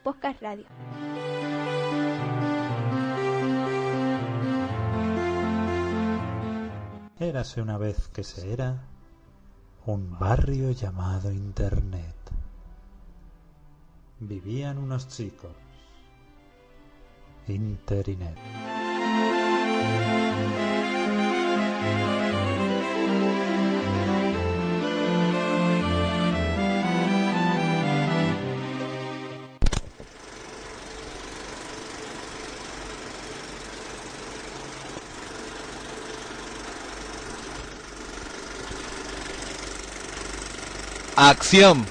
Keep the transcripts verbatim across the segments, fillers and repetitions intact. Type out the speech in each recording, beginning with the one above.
Podcast Radio. Érase una vez que se era un barrio llamado Internet. Vivían unos chicos. Interinet. ¡Acción!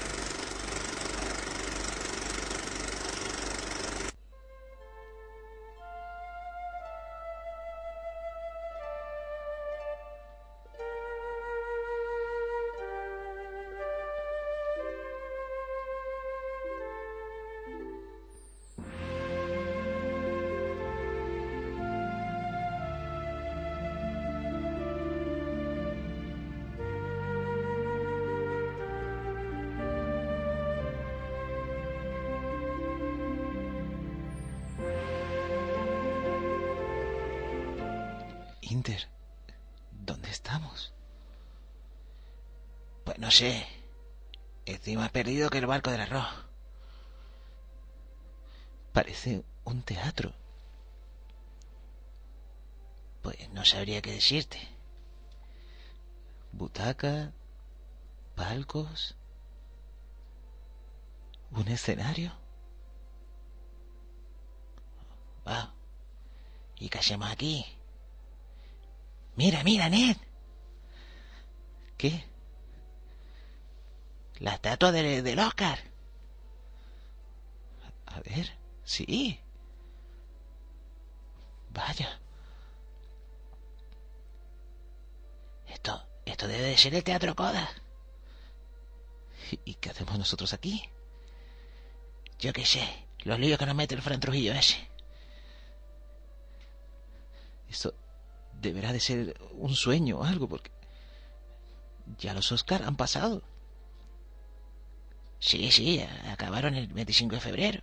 Inter, ¿dónde estamos? Pues no sé. Estoy más perdido que el barco del arroz. Parece un teatro. Pues no sabría qué decirte. Butaca, palcos, un escenario. Wow. ¿Y qué hacemos aquí? Mira, mira, Ned. ¿Qué? La estatua de, del Oscar. A ver, sí. Vaya. Esto, esto debe de ser el Teatro Coda. ¿Y, y qué hacemos nosotros aquí? Yo qué sé, los líos que nos mete el Fran Trujillo ese. Esto deberá de ser un sueño o algo, porque ya los Oscar han pasado. Sí, sí, acabaron el veinticinco de febrero.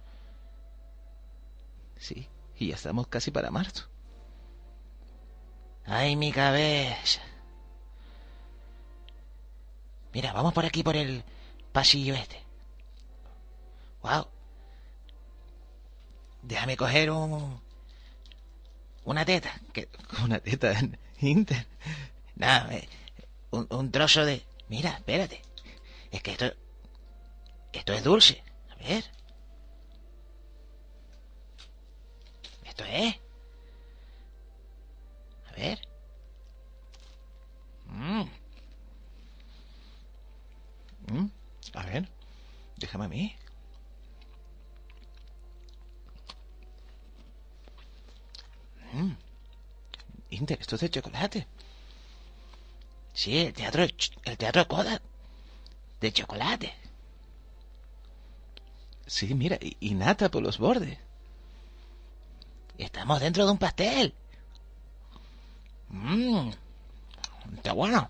Sí, y ya estamos casi para marzo. ¡Ay, mi cabeza! Mira, vamos por aquí, por el pasillo este. ¡Wow! Déjame coger un... una teta. Que... ¿Una teta en Inter? No, eh, un, un trozo de... Mira, espérate. Es que esto... Esto es dulce. A ver. Esto es... A ver. Mmm. Mm, a ver, déjame a mí. Mm. Inter, esto es de chocolate. Sí, el teatro, el teatro Coda de chocolate. Sí, mira, y, y nata por los bordes. Estamos dentro de un pastel. Mmm, está bueno.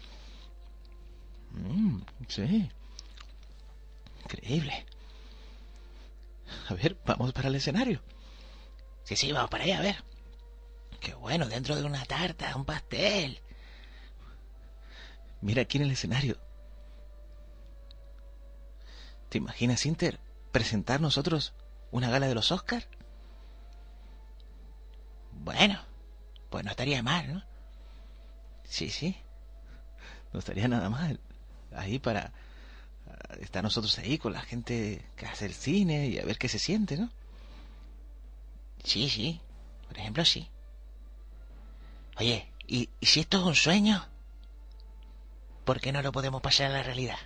Mm, sí. Increíble. A ver, vamos para el escenario. Sí, sí, vamos para allá, a ver. Qué bueno, dentro de una tarta, un pastel. Mira aquí en el escenario. ¿Te imaginas, Inter, presentar nosotros una gala de los Oscar? Bueno, pues no estaría mal, ¿no? Sí, sí. No estaría nada mal. Ahí para estar nosotros ahí con la gente que hace el cine y a ver qué se siente, ¿no? Sí, sí. Por ejemplo, sí. Oye, ¿y, y si esto es un sueño? ¿Por qué no lo podemos pasar a la realidad?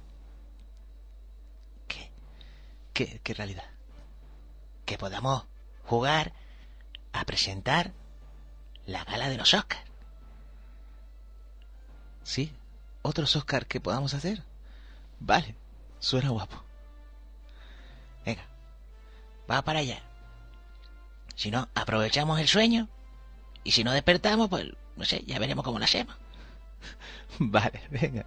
¿Qué? ¿Qué, qué realidad? Que podamos jugar a presentar la gala de los Oscars. Sí, otros Oscar que podamos hacer. Vale, suena guapo. Venga, va para allá. Si no, aprovechamos el sueño. Y si no despertamos, pues, no sé, ya veremos cómo lo hacemos. Vale, venga.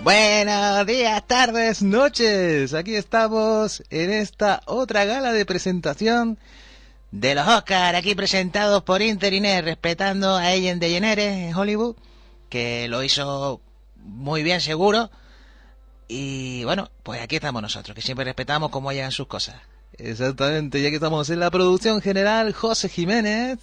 Buenos días, tardes, noches. Aquí estamos en esta otra gala de presentación de los Oscars, aquí presentados por Internet, respetando a Ellen DeGeneres en Hollywood, que lo hizo muy bien seguro. Y bueno, pues aquí estamos nosotros, que siempre respetamos cómo llegan sus cosas. Exactamente, ya que estamos en la producción general, José Jiménez.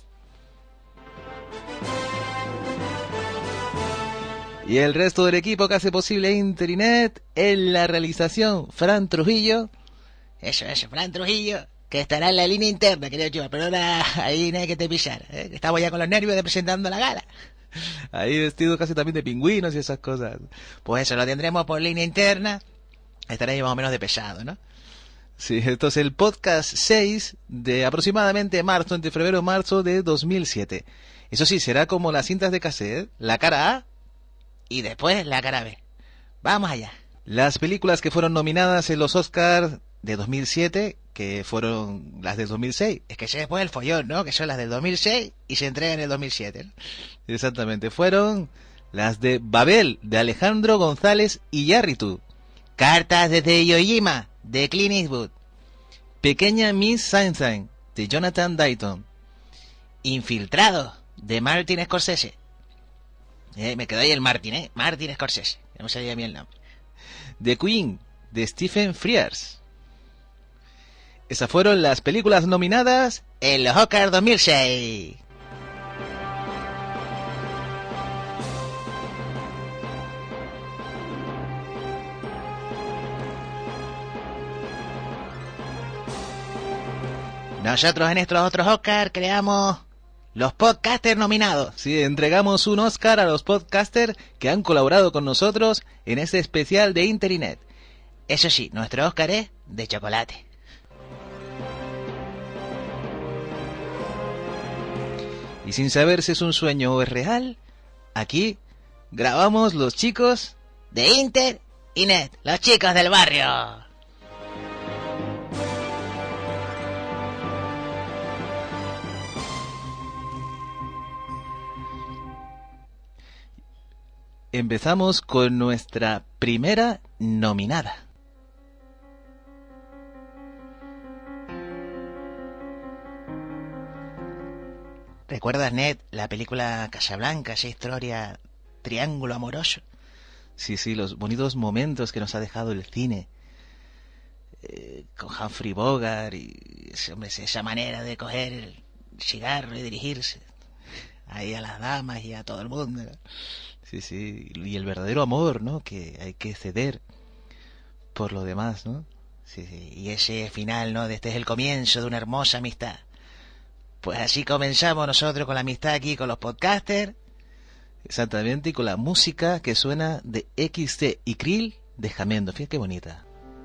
Y el resto del equipo que hace posible Internet, en la realización, Fran Trujillo. Eso, eso, Fran Trujillo, que estará en la línea interna, querido Chiva, pero ahora ahí no hay que te pisar, ¿eh? Estamos ya con los nervios de presentando la gala. Ahí vestido casi también de pingüinos y esas cosas. Pues eso, lo tendremos por línea interna. Estará ahí más o menos de pesado, ¿no? Sí, esto es el podcast seis de aproximadamente marzo, entre febrero y marzo de dos mil siete. Eso sí, será como las cintas de cassette, la cara A y después la cara B. Vamos allá. Las películas que fueron nominadas en los Oscars de dos mil siete, que fueron las del dos mil seis. Es que se después el follón, ¿no? Que son las del dos mil seis y se entregan en el dos mil siete, ¿no? Exactamente, fueron las de Babel, de Alejandro González Iñárritu. Cartas desde Iwo Jima, de Clint Eastwood. Pequeña Miss Sunshine, de Jonathan Dayton. Infiltrado, de Martin Scorsese. Eh, me quedó ahí el Martin, ¿eh? Martin Scorsese, no me sabía bien el nombre. The Queen, de Stephen Frears. Esas fueron las películas nominadas en los Oscars dos mil seis. Nosotros en estos otros Oscars creamos los podcasters nominados. Sí, entregamos un Oscar a los podcasters que han colaborado con nosotros en este especial de Internet. Eso sí, nuestro Oscar es de chocolate. Y sin saber si es un sueño o es real, aquí grabamos los chicos de Internet, los chicos del barrio. Empezamos con nuestra primera nominada. ¿Recuerdas, Ned, la película Casablanca, esa historia triángulo amoroso? Sí, sí, los bonitos momentos que nos ha dejado el cine. Eh, con Humphrey Bogart y ese, hombre, esa manera de coger el cigarro y dirigirse ahí a las damas y a todo el mundo, ¿no? Sí, sí, y el verdadero amor, ¿no? Que hay que ceder por lo demás, ¿no? Sí, sí, y ese final, ¿no? De este es el comienzo de una hermosa amistad. Pues así comenzamos nosotros con la amistad aquí con los podcasters. Exactamente, y con la música que suena de X T y Krill de Jamendo. Fíjate qué bonita.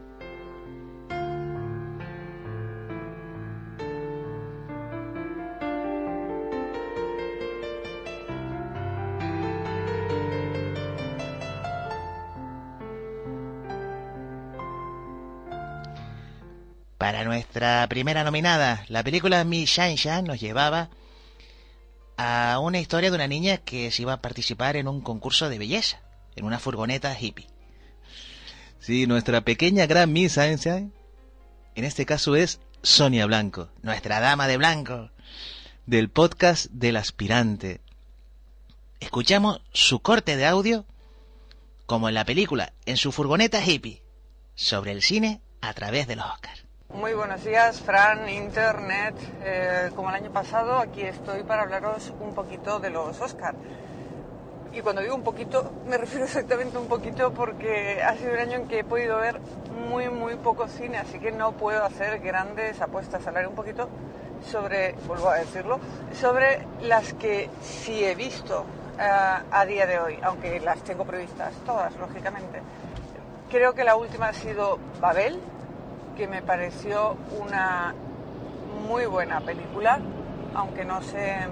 Para nuestra primera nominada, la película Miss Sunshine nos llevaba a una historia de una niña que se iba a participar en un concurso de belleza, en una furgoneta hippie. Sí, nuestra pequeña gran Miss Sunshine, en este caso es Sonia Blanco, nuestra dama de blanco, del podcast del aspirante. Escuchamos su corte de audio, como en la película, en su furgoneta hippie, sobre el cine a través de los Oscars. Muy buenos días, Fran, Internet. Eh, como el año pasado, aquí estoy para hablaros un poquito de los Oscar. Y cuando digo un poquito, me refiero exactamente a un poquito porque ha sido un año en que he podido ver muy, muy poco cine, así que no puedo hacer grandes apuestas. Hablaré un poquito sobre, vuelvo a decirlo, sobre las que sí he visto uh, a día de hoy, aunque las tengo previstas todas, lógicamente. Creo que la última ha sido Babel, que me pareció una muy buena película, aunque no sé eh,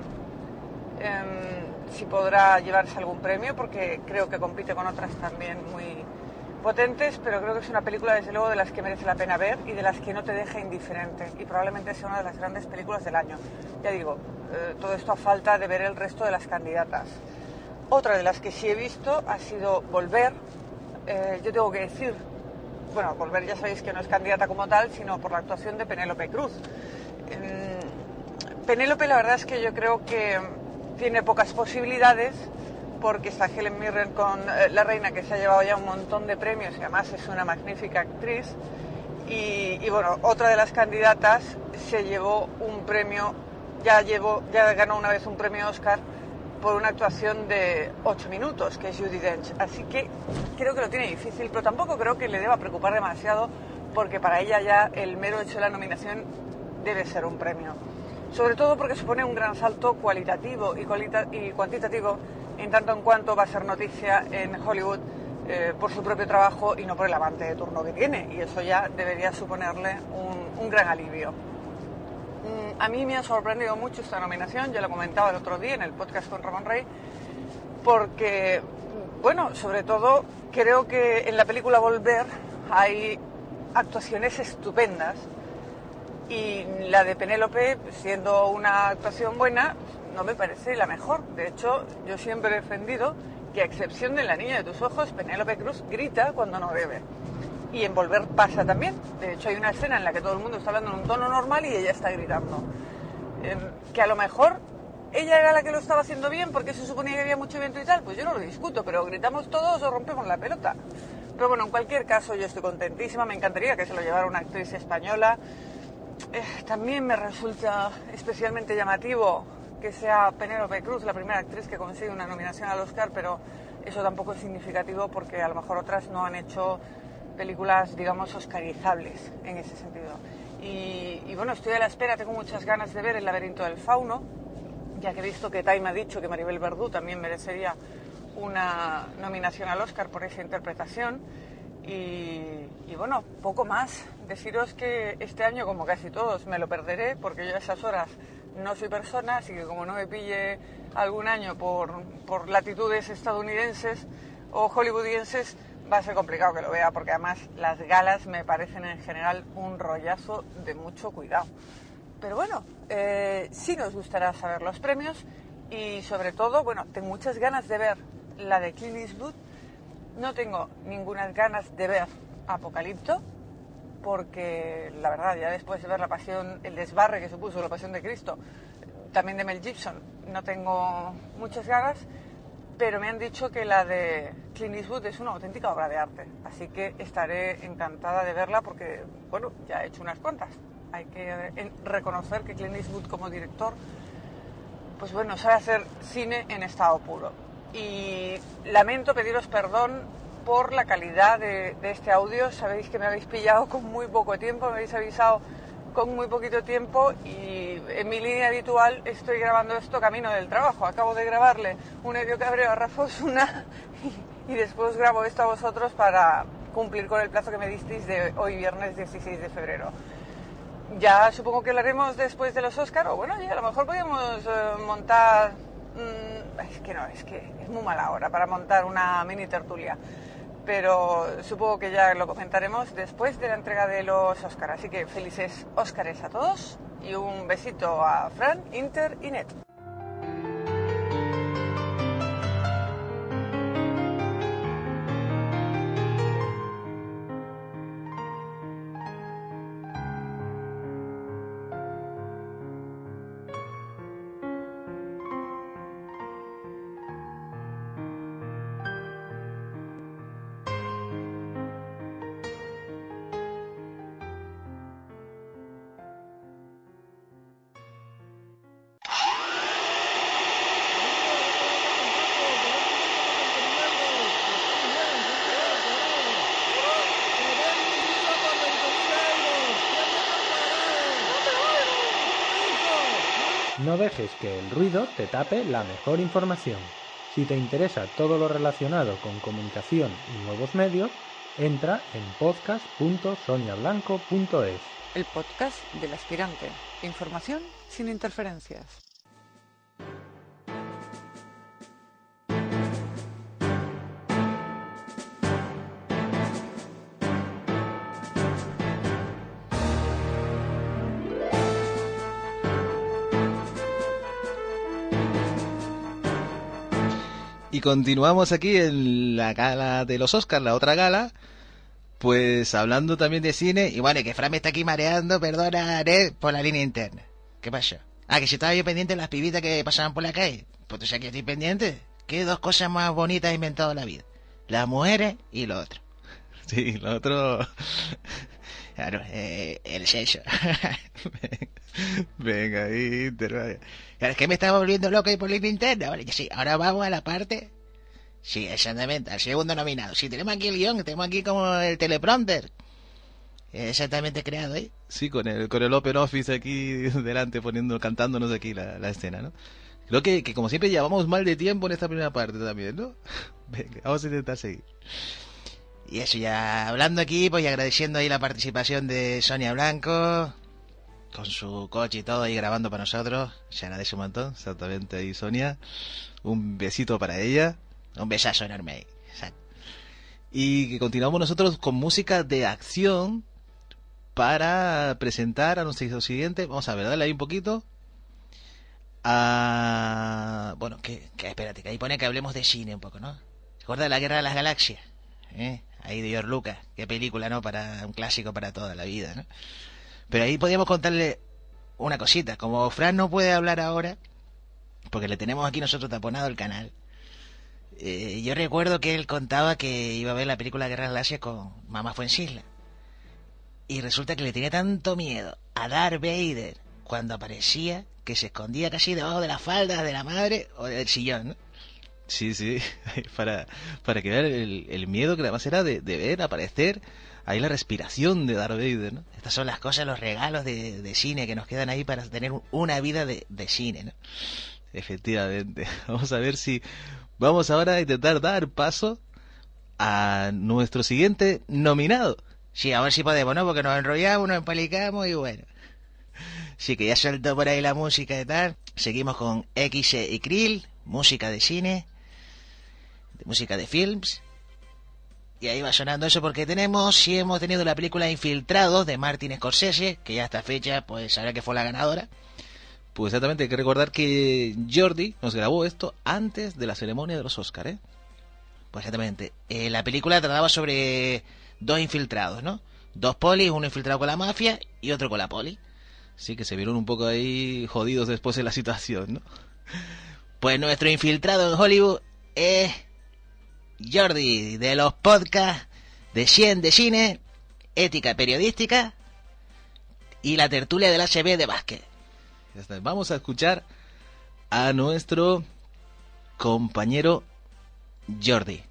si podrá llevarse algún premio, porque creo que compite con otras también muy potentes, pero creo que es una película desde luego de las que merece la pena ver y de las que no te deja indiferente, y probablemente sea una de las grandes películas del año. Ya digo, eh, todo esto a falta de ver el resto de las candidatas. Otra de las que sí he visto ha sido Volver, eh, yo tengo que decir, bueno, Volver ya sabéis que no es candidata como tal, sino por la actuación de Penélope Cruz. Eh, Penélope, la verdad es que yo creo que tiene pocas posibilidades, porque está Helen Mirren con eh, La Reina, que se ha llevado ya un montón de premios y además es una magnífica actriz. Y, y bueno, otra de las candidatas se llevó un premio, ya, llevó, ya ganó una vez un premio Oscar por una actuación de ocho minutos, que es Judi Dench. Así que creo que lo tiene difícil, pero tampoco creo que le deba preocupar demasiado, porque para ella ya el mero hecho de la nominación debe ser un premio. Sobre todo porque supone un gran salto cualitativo y, cualita- y cuantitativo, en tanto en cuanto va a ser noticia en Hollywood eh, por su propio trabajo y no por el amante de turno que tiene, y eso ya debería suponerle un, un gran alivio. Mm, a mí me ha sorprendido mucho esta nominación, ya lo comentaba el otro día en el podcast con Ramón Rey, porque, bueno, sobre todo creo que en la película Volver hay actuaciones estupendas, y la de Penélope, siendo una actuación buena, no me parece la mejor. De hecho, yo siempre he defendido que, a excepción de La niña de tus ojos, Penélope Cruz grita cuando no debe. Y en Volver pasa también. De hecho, hay una escena en la que todo el mundo está hablando en un tono normal y ella está gritando. Eh, que a lo mejor ella era la que lo estaba haciendo bien porque se suponía que había mucho viento y tal, pues yo no lo discuto, pero gritamos todos o rompemos la pelota. Pero bueno, en cualquier caso, yo estoy contentísima. Me encantaría que se lo llevara una actriz española. Eh, también me resulta especialmente llamativo que sea Penélope Cruz la primera actriz que consigue una nominación al Oscar, pero eso tampoco es significativo porque a lo mejor otras no han hecho películas, digamos, oscarizables en ese sentido. Y, y bueno, estoy a la espera, tengo muchas ganas de ver El laberinto del fauno, ya que he visto que Time ha dicho que Maribel Verdú también merecería una nominación al Oscar por esa interpretación. Y, y bueno, poco más. Deciros que este año, como casi todos, me lo perderé porque yo a esas horas no soy persona, así que como no me pille algún año por, por latitudes estadounidenses o hollywoodienses, va a ser complicado que lo vea, porque además las galas me parecen en general un rollazo de mucho cuidado. Pero bueno, eh, sí nos gustará saber los premios y sobre todo, bueno, tengo muchas ganas de ver la de Clint Eastwood. No tengo ninguna ganas de ver Apocalipto, porque la verdad, ya después de ver la pasión, el desbarre que supuso la Pasión de Cristo, también de Mel Gibson, no tengo muchas ganas, pero me han dicho que la de Clint Eastwood es una auténtica obra de arte, así que estaré encantada de verla porque, bueno, ya he hecho unas cuantas. Hay que reconocer que Clint Eastwood como director, pues bueno, sabe hacer cine en estado puro. Y lamento pediros perdón por la calidad de, de este audio. Sabéis que me habéis pillado con muy poco tiempo, me habéis avisado con muy poquito tiempo y en mi línea habitual estoy grabando esto camino del trabajo. Acabo de grabarle un Edio Cabreo a Rafa Osuna y, y después grabo esto a vosotros para cumplir con el plazo que me disteis de hoy viernes dieciséis de febrero. Ya supongo que lo haremos después de los Oscar, o bueno, ya a lo mejor podríamos eh, montar... Mmm, es que no, es que es muy mala hora para montar una mini tertulia. Pero supongo que ya lo comentaremos después de la entrega de los Oscar. Así que felices Óscares a todos y un besito a Fran, Inter y Net. No dejes que el ruido te tape la mejor información. Si te interesa todo lo relacionado con comunicación y nuevos medios, entra en podcast punto sonia blanco punto es. El podcast del aspirante. Información sin interferencias. Y continuamos aquí en la gala de los Oscars, la otra gala, pues hablando también de cine. Y bueno, que Fran me está aquí mareando, perdona, Ned, por la línea interna. ¿Qué pasó? Ah, que si estaba yo pendiente de las pibitas que pasaban por la calle. Pues tú sabes que estoy pendiente. ¿Qué dos cosas más bonitas he inventado en la vida? Las mujeres y lo otro. Sí, lo otro... Claro, eh, el sexo. Venga, Inter. Claro, es que me estaba volviendo loco ahí por la línea interna. Vale, que sí, ahora vamos a la parte... Sí, exactamente, al segundo nominado. Sí, tenemos aquí el guión, tenemos aquí como el teleprompter. Exactamente creado ahí. Sí, con el, con el Open Office aquí delante, poniendo, cantándonos aquí la, la escena, ¿no? Creo que, que como siempre llevamos mal de tiempo en esta primera parte también, ¿no? Venga, vamos a intentar seguir. Y eso ya, hablando aquí, pues y agradeciendo ahí la participación de Sonia Blanco, con su coche y todo ahí grabando para nosotros. Se agradece un montón, exactamente ahí Sonia. Un besito para ella. Un besazo enorme ahí. Exacto. Y que continuamos nosotros con música de acción para presentar a nuestro siguiente. Vamos a ver, dale ahí un poquito. Ah, bueno, que, que espérate, que ahí pone que hablemos de cine un poco, ¿no? ¿Recuerda la Guerra de las Galaxias? ¿Eh? Ahí de George Lucas. Qué película, ¿no? Para un clásico para toda la vida, ¿no? Pero ahí podríamos contarle una cosita. Como Fran no puede hablar ahora, porque le tenemos aquí nosotros taponado el canal. Eh, yo recuerdo que él contaba que iba a ver la película Guerra de las Galaxias con Mamá Fuencisla. Y resulta que le tenía tanto miedo a Darth Vader cuando aparecía que se escondía casi debajo de las faldas de la madre o del sillón, ¿no? Sí, sí, para, para que vean el, el miedo que además era de, de ver aparecer ahí la respiración de Darth Vader, ¿no? Estas son las cosas, los regalos de, de cine que nos quedan ahí para tener una vida de, de cine, ¿no? Efectivamente. Vamos a ver si... Vamos ahora a intentar dar paso a nuestro siguiente nominado. Sí, a ver si podemos, ¿no? Porque nos enrollamos, nos empalicamos y bueno. Sí, que ya suelto por ahí la música y tal. Seguimos con X E y Krill, música de cine, de música de films. Y ahí va sonando eso porque tenemos, sí hemos tenido la película Infiltrados de Martin Scorsese, que ya a esta fecha, pues sabrá que fue la ganadora. Pues exactamente, hay que recordar que Jordi nos grabó esto antes de la ceremonia de los Oscars, ¿eh? Pues exactamente. Eh, la película trataba sobre dos infiltrados, ¿no? Dos polis, uno infiltrado con la mafia y otro con la poli. Sí, que se vieron un poco ahí jodidos después de la situación, ¿no? Pues nuestro infiltrado en Hollywood es Jordi, de los podcasts de cien de cine, ética periodística y la tertulia del H B de básquet. Ya está. Vamos a escuchar a nuestro compañero Jordi.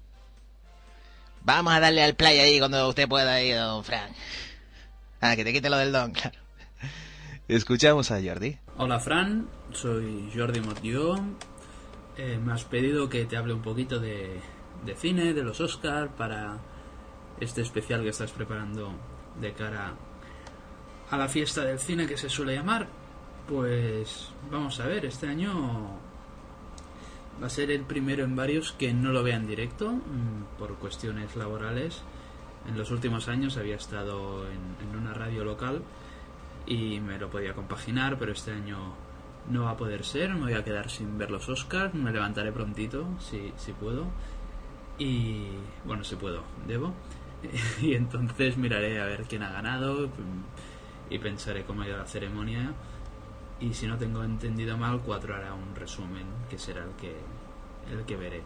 Vamos a darle al play ahí cuando usted pueda ir, don Frank. Ah, que te quite lo del don, claro. Escuchamos a Jordi. Hola Fran, soy Jordi Mordió. Eh, me has pedido que te hable un poquito de, de cine, de los Oscars, para este especial que estás preparando de cara a la fiesta del cine que se suele llamar. Pues vamos a ver, este año va a ser el primero en varios que no lo vea en directo por cuestiones laborales. En los últimos años había estado en, en una radio local y me lo podía compaginar, pero este año no va a poder ser. Me voy a quedar sin ver los Oscars, me levantaré prontito si, si puedo, y bueno, si puedo, debo y entonces miraré a ver quién ha ganado y pensaré cómo ha ido la ceremonia. Y si no tengo entendido mal, Cuatro hará un resumen, que será el que el que veré.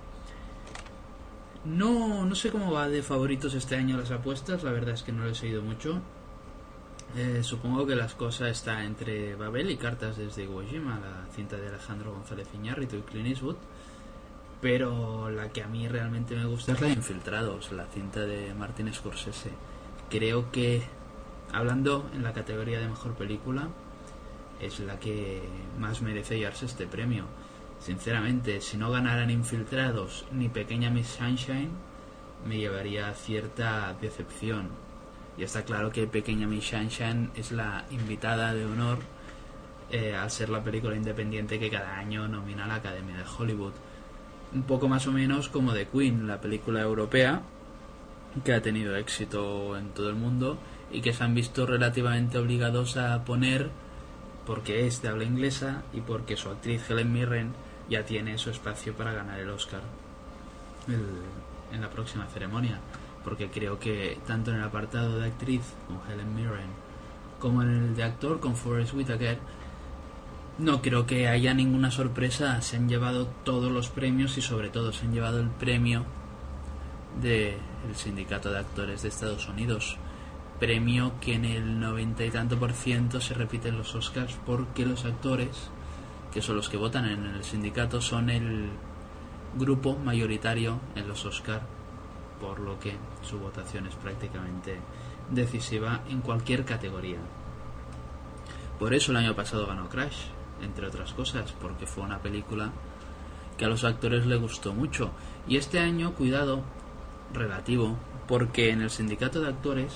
No, no sé cómo va de favoritos este año las apuestas, la verdad es que no lo he seguido mucho. Eh, supongo que las cosas están entre Babel y Cartas desde Iwo Jima, la cinta de Alejandro González Iñárritu y Clint Eastwood. Pero la que a mí realmente me gusta es la de Infiltrados, la cinta de Martin Scorsese. Creo que, hablando en la categoría de mejor película, es la que más merece llevarse este premio. Sinceramente, si no ganaran Infiltrados ni Pequeña Miss Sunshine, me llevaría cierta decepción. Y está claro que Pequeña Miss Sunshine es la invitada de honor, eh, al ser la película independiente que cada año nomina a la Academia de Hollywood. Un poco más o menos como The Queen, la película europea que ha tenido éxito en todo el mundo y que se han visto relativamente obligados a poner porque es de habla inglesa y porque su actriz Helen Mirren ya tiene su espacio para ganar el Oscar el, en la próxima ceremonia, porque creo que tanto en el apartado de actriz con Helen Mirren como en el de actor con Forest Whitaker, no creo que haya ninguna sorpresa. Se han llevado todos los premios y sobre todo se han llevado el premio del Sindicato de Actores de Estados Unidos, premio que en el noventa y tanto por ciento se repite en los Oscars, porque los actores, que son los que votan en el sindicato, son el grupo mayoritario en los Oscars, por lo que su votación es prácticamente decisiva en cualquier categoría. Por eso el año pasado ganó Crash, entre otras cosas, porque fue una película que a los actores les gustó mucho. Y este año, cuidado, relativo, porque en el sindicato de actores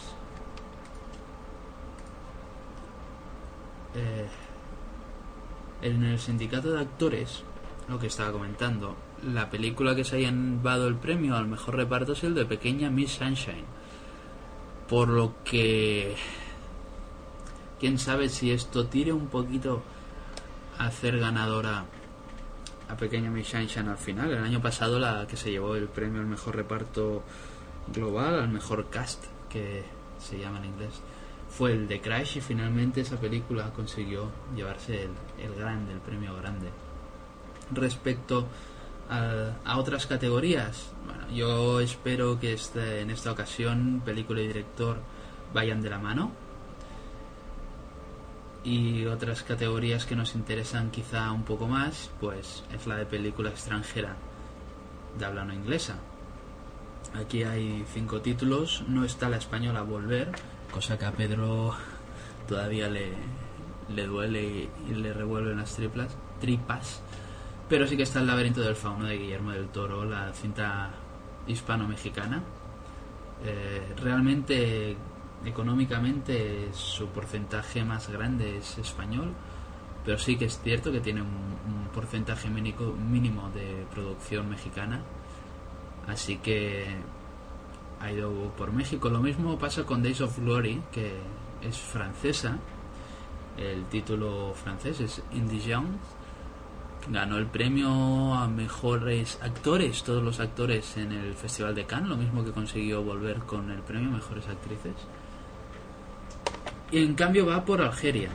eh, en el sindicato de actores, lo que estaba comentando, la película que se haya llevado el premio al mejor reparto es el de Pequeña Miss Sunshine, por lo que quién sabe si esto tire un poquito a hacer ganadora a Pequeña Miss Sunshine al final. El año pasado la que se llevó el premio al mejor reparto global, al mejor cast, que se llama en inglés, fue el de Crash, y finalmente esa película consiguió llevarse el, el grande, el premio grande. Respecto a, a otras categorías, bueno, yo espero que este, en esta ocasión película y director vayan de la mano, y otras categorías que nos interesan quizá un poco más, pues es la de película extranjera de habla no inglesa. Aquí hay cinco títulos. No está la española Volver, cosa que a Pedro todavía le, le duele y, y le revuelven las triplas, tripas. Pero sí que está El laberinto del fauno de Guillermo del Toro, la cinta hispano-mexicana. Eh, realmente, económicamente, su porcentaje más grande es español, pero sí que es cierto que tiene un, un porcentaje mínimo, mínimo de producción mexicana. Así que ha ido por México. Lo mismo pasa con Days of Glory, que es francesa. El título francés es Indigent. Ganó el premio a mejores actores, todos los actores en el Festival de Cannes, lo mismo que consiguió Volver con el premio a mejores actrices. Y en cambio va por Algeria.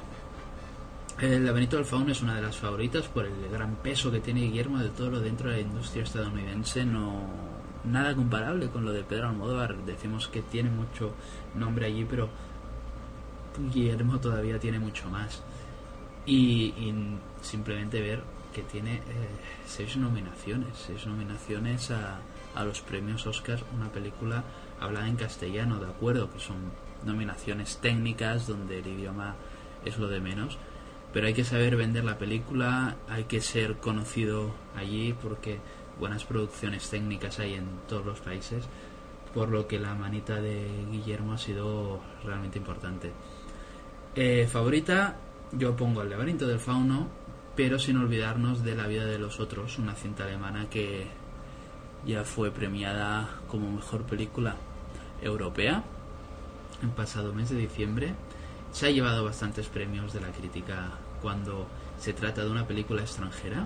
El laberinto del fauno es una de las favoritas por el gran peso que tiene Guillermo del Toro dentro de la industria estadounidense. No, nada comparable con lo de Pedro Almodóvar. Decimos que tiene mucho nombre allí, pero Guillermo todavía tiene mucho más. Y, y simplemente ver que tiene eh, seis nominaciones, seis nominaciones a, a los premios Oscar, una película hablada en castellano, de acuerdo, que son nominaciones técnicas donde el idioma es lo de menos, pero hay que saber vender la película, hay que ser conocido allí, porque buenas producciones técnicas hay en todos los países, por lo que la manita de Guillermo ha sido realmente importante. Eh, favorita, yo pongo El laberinto del fauno, pero sin olvidarnos de La vida de los otros, una cinta alemana que ya fue premiada como mejor película europea el pasado mes de diciembre. Se ha llevado bastantes premios de la crítica cuando se trata de una película extranjera,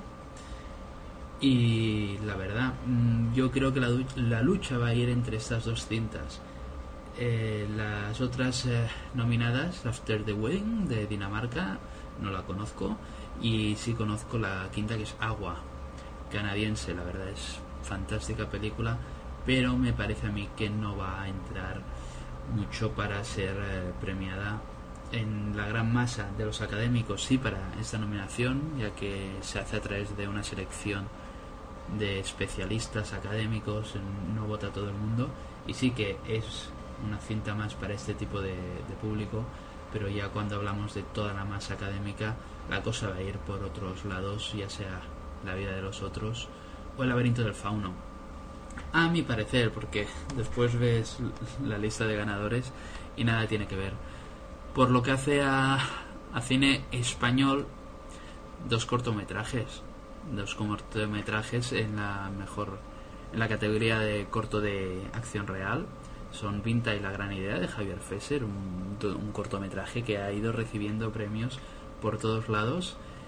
y la verdad, yo creo que la, la lucha va a ir entre estas dos cintas. Eh, las otras eh, nominadas, After the Wedding de Dinamarca, no la conozco, y sí conozco la quinta, que es Agua, canadiense. La verdad es fantástica película, pero me parece a mí que no va a entrar mucho para ser eh, premiada en la gran masa de los académicos. Sí, para esta nominación, ya que se hace a través de una selección de especialistas académicos, no vota todo el mundo, y sí que es una cinta más para este tipo de, de público, pero ya cuando hablamos de toda la masa académica, la cosa va a ir por otros lados, ya sea La vida de los otros o El laberinto del fauno, a mi parecer, porque después ves la lista de ganadores y nada tiene que ver. Por lo que hace a, a cine español, dos cortometrajes dos cortometrajes en la mejor en la categoría de corto de acción real. Son Vinta y la gran idea, de Javier Fesser, un, un cortometraje que ha ido recibiendo premios por todos lados,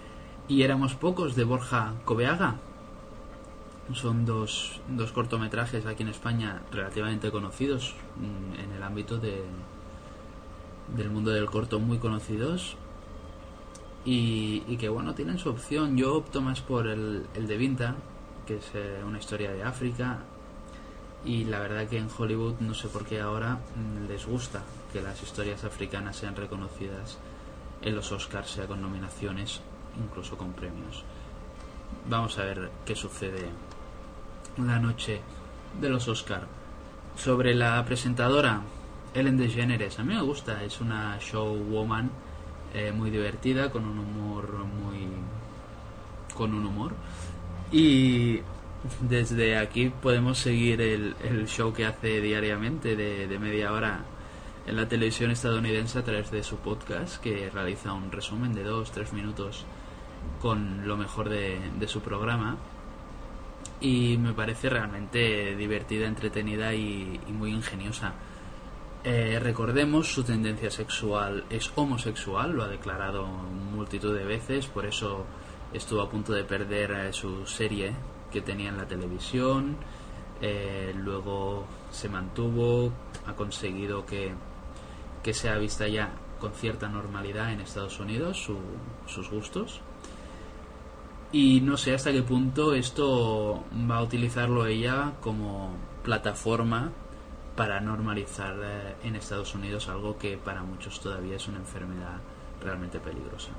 y Éramos pocos, de Borja Coveaga. Son dos, dos cortometrajes aquí en España relativamente conocidos, en el ámbito de, del mundo del corto, muy conocidos, y, y que bueno, tienen su opción. Yo opto más por el, el de Vinta, que es eh, una historia de África, y la verdad que en Hollywood no sé por qué ahora mm, les gusta que las historias africanas sean reconocidas en los Oscars, sea con nominaciones, incluso con premios. Vamos a ver qué sucede la noche de los Oscar. Sobre la presentadora Ellen DeGeneres, a mí me gusta, es una showwoman eh, muy divertida, con un humor muy con un humor y desde aquí podemos seguir el, el show que hace diariamente de, de media hora en la televisión estadounidense a través de su podcast, que realiza un resumen de dos, tres minutos con lo mejor de, de su programa, y me parece realmente divertida, entretenida y, y muy ingeniosa. Eh, recordemos, su tendencia sexual es homosexual, lo ha declarado multitud de veces, por eso estuvo a punto de perder eh, su serie que tenía en la televisión. Eh, luego se mantuvo, ha conseguido que, que sea vista ya con cierta normalidad en Estados Unidos su, sus gustos, y no sé hasta qué punto esto va a utilizarlo ella como plataforma para normalizar eh, en Estados Unidos algo que para muchos todavía es una enfermedad realmente peligrosa.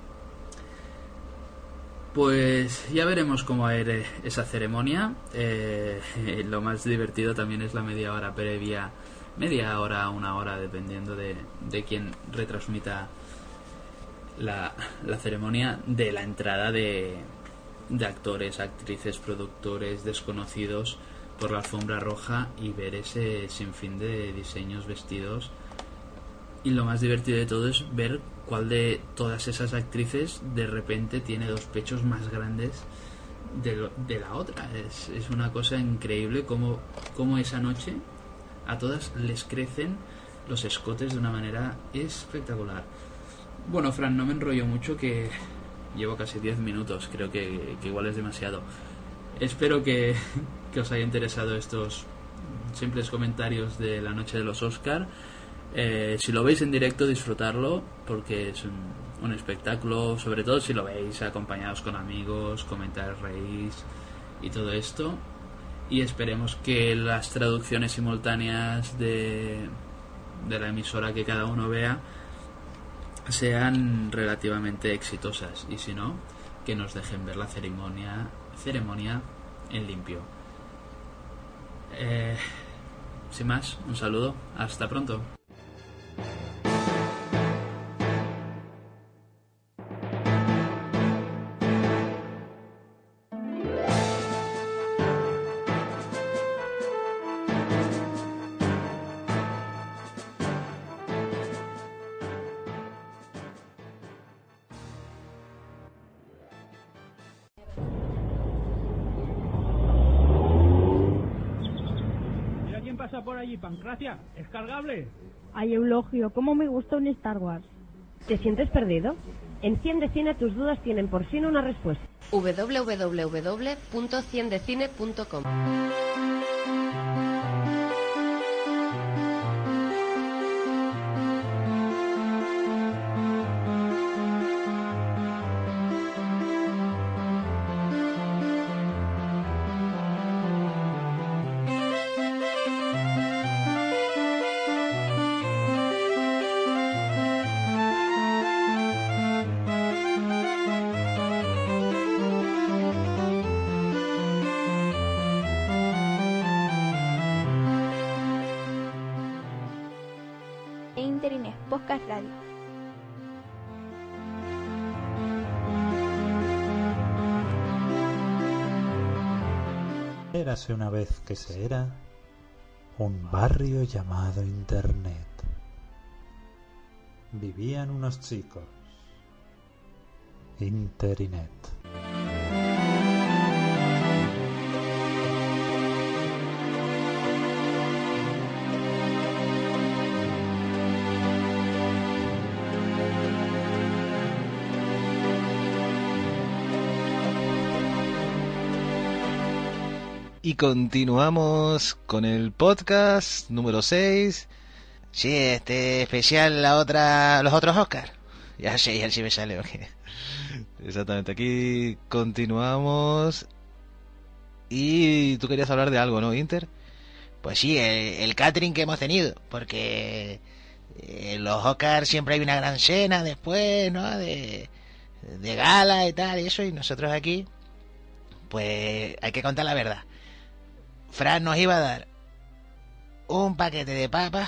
Pues ya veremos cómo va a ir esa ceremonia. Eh, lo más divertido también es la media hora previa, media hora, una hora, dependiendo de, de quién retransmita la, la ceremonia, de la entrada de, de actores, actrices, productores desconocidos por la alfombra roja, y ver ese sinfín de diseños, vestidos. Y lo más divertido de todo es ver cuál de todas esas actrices de repente tiene dos pechos más grandes de, lo, de la otra. Es, es una cosa increíble cómo, cómo esa noche a todas les crecen los escotes de una manera espectacular. Bueno, Fran, no me enrollo mucho, que llevo casi diez minutos, creo que, que igual es demasiado. Espero que, que os haya interesado estos simples comentarios de la noche de los Oscar. Eh, si lo veis en directo, disfrutarlo, porque es un, un espectáculo, sobre todo si lo veis acompañados con amigos, comentar, reís y todo esto. Y esperemos que las traducciones simultáneas de, de la emisora que cada uno vea sean relativamente exitosas, y si no, que nos dejen ver la ceremonia ceremonia en limpio. Eh, sin más, un saludo, hasta pronto. Por allí, Pancracia, ¿es cargable? Ay, Eulogio, cómo me gusta un Star Wars. ¿Te sientes perdido? En cien de Cine tus dudas tienen por fin una respuesta. doble u doble u doble u punto cien de cine punto com. Interinés, Podcast Radio. Érase una vez que se era un barrio llamado Internet. Vivían unos chicos. Interinet. Y continuamos con el podcast número seis. Sí, este especial la otra, los otros Oscars. Ya sé, ya sí me sale, ok. Exactamente, aquí continuamos. Y tú querías hablar de algo, ¿no, Inter? Pues sí, el, el catering que hemos tenido, porque en los Oscars siempre hay una gran cena después, ¿no? De, de gala y tal, y eso, y nosotros aquí, pues hay que contar la verdad. Fran nos iba a dar un paquete de papas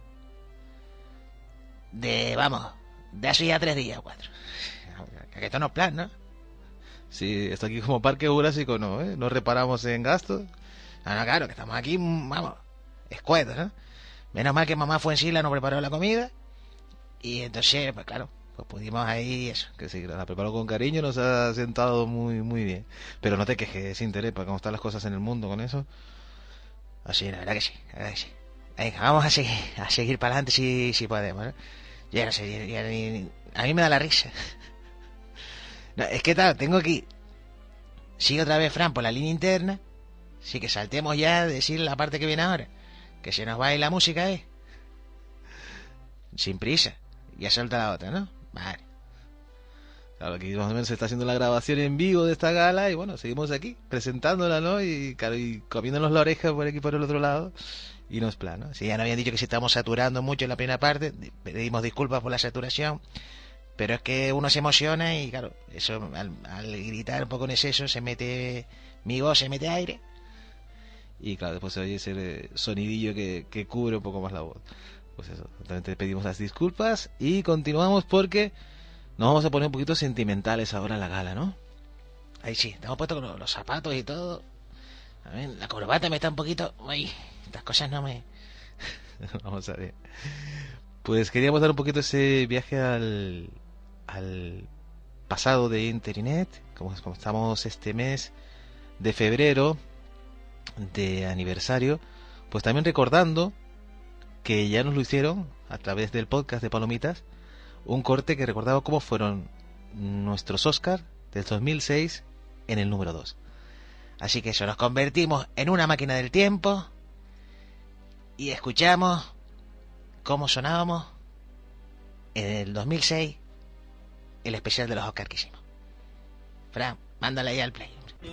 de, vamos, de hace ya tres días, cuatro. Que esto no es plan, ¿no? Sí, esto aquí como parque jurásico, ¿no? ¿Eh? No reparamos en gastos. No, no, claro, que estamos aquí, vamos, escuetos, ¿no? Menos mal que mamá fue en sí, la nos preparó la comida. Y entonces, pues claro, pues pudimos ahí eso. Que sí, la preparó con cariño, nos ha sentado muy muy bien. Pero no te quejes, Interés, para cómo están las cosas en el mundo con eso. Así, la verdad que sí, la verdad que sí. Venga, vamos a seguir, a seguir para adelante si, si podemos, ¿no? Ya no sé, ya ni, a mí me da la risa. No, es que tal, tengo aquí. Sigue otra vez Fran por la línea interna. Sí, que saltemos ya a decir la parte que viene ahora. Que se nos va a ir la música, ¿eh? Sin prisa. Ya suelta la otra, ¿no? Vale. Claro, aquí más o menos se está haciendo la grabación en vivo de esta gala y bueno, seguimos aquí presentándola, ¿no? Y, claro, y comiéndonos la oreja por aquí por el otro lado. Y no es plano. Sí, ya nos habían dicho que si estamos saturando mucho en la primera parte, pedimos disculpas por la saturación. Pero es que uno se emociona y claro, eso al, al gritar un poco en exceso se mete mi voz, se mete aire. Y claro, después se oye ese sonidillo que, que cubre un poco más la voz. Pues eso, totalmente pedimos las disculpas y continuamos porque nos vamos a poner un poquito sentimentales ahora en la gala, ¿no? Ahí sí, estamos puestos con los, los zapatos y todo. A ver, la corbata me está un poquito... Ay, estas cosas no me... Vamos a ver. Pues queríamos dar un poquito ese viaje al, al pasado de Internet, como, como estamos este mes de febrero de aniversario, pues también recordando que ya nos lo hicieron a través del podcast de Palomitas, un corte que recordaba cómo fueron nuestros Oscar del dos mil seis en el número dos. Así que eso, nos convertimos en una máquina del tiempo y escuchamos cómo sonábamos en el dos mil seis el especial de los Oscar que hicimos. Fran, mándale ahí al play.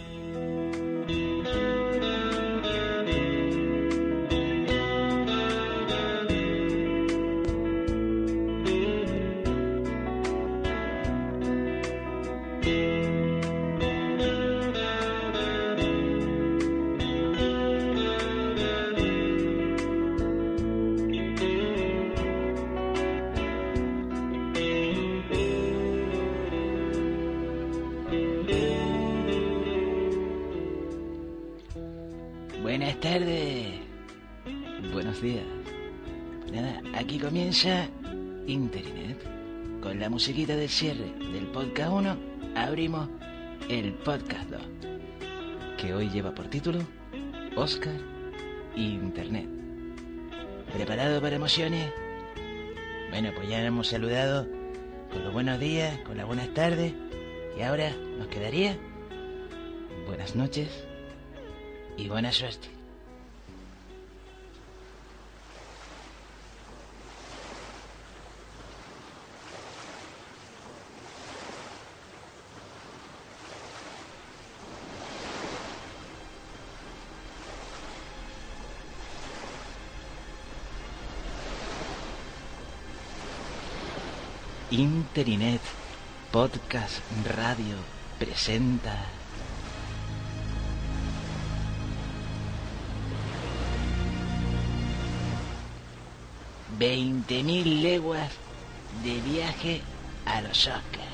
Buenas tardes. Buenos días. Nada, aquí comienza Internet. Con la musiquita del cierre del podcast uno, abrimos el podcast dos, que hoy lleva por título Oscar Internet. ¿Preparado para emociones? Bueno, pues ya hemos saludado con los buenos días, con las buenas tardes, y ahora nos quedaría buenas noches y buena suerte. Internet Podcast Radio presenta veinte mil leguas de viaje a los Oscars.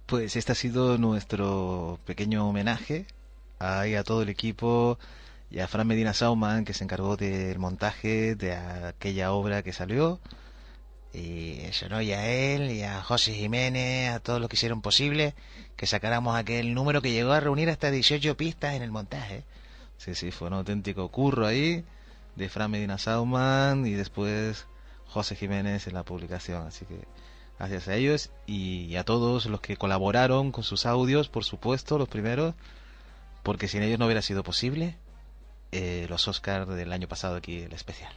Pues este ha sido nuestro pequeño homenaje a, a todo el equipo y a Fran Medina Sauman, que se encargó del montaje de aquella obra que salió. Y eso, ¿no? Y a él, y a José Jiménez, a todos los que hicieron posible que sacáramos aquel número que llegó a reunir hasta dieciocho pistas en el montaje. Sí, sí, fue un auténtico curro ahí de Fran Medina Sauman y después José Jiménez en la publicación. Así que gracias a ellos y a todos los que colaboraron con sus audios, por supuesto, los primeros, porque sin ellos no hubiera sido posible eh, los Oscars del año pasado aquí, el especial.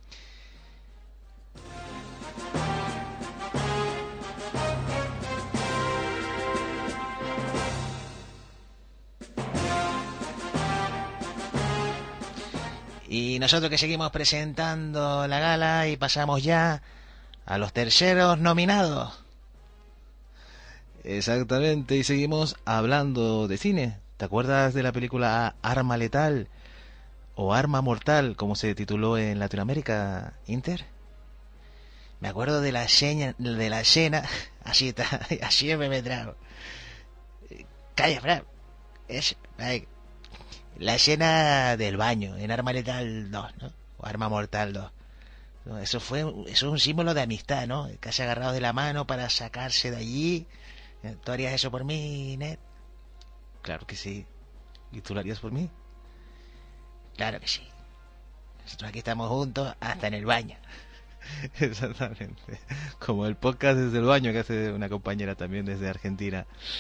Y nosotros que seguimos presentando la gala y pasamos ya a los terceros nominados. Exactamente, y seguimos hablando de cine. ¿Te acuerdas de la película Arma Letal o Arma Mortal, como se tituló en Latinoamérica, Inter? Me acuerdo de la escena, de la escena, así está, así me me trago. Calla, Fran. Es, ay, la escena del baño en Arma Letal dos, ¿no? O Arma Mortal dos. Eso fue, eso es un símbolo de amistad, ¿no? Casi agarrados de la mano para sacarse de allí. ¿Tú harías eso por mí, Ned? Claro que sí. ¿Y tú lo harías por mí? Claro que sí. Nosotros aquí estamos juntos hasta en el baño. Exactamente. Como el podcast desde el baño que hace una compañera también desde Argentina.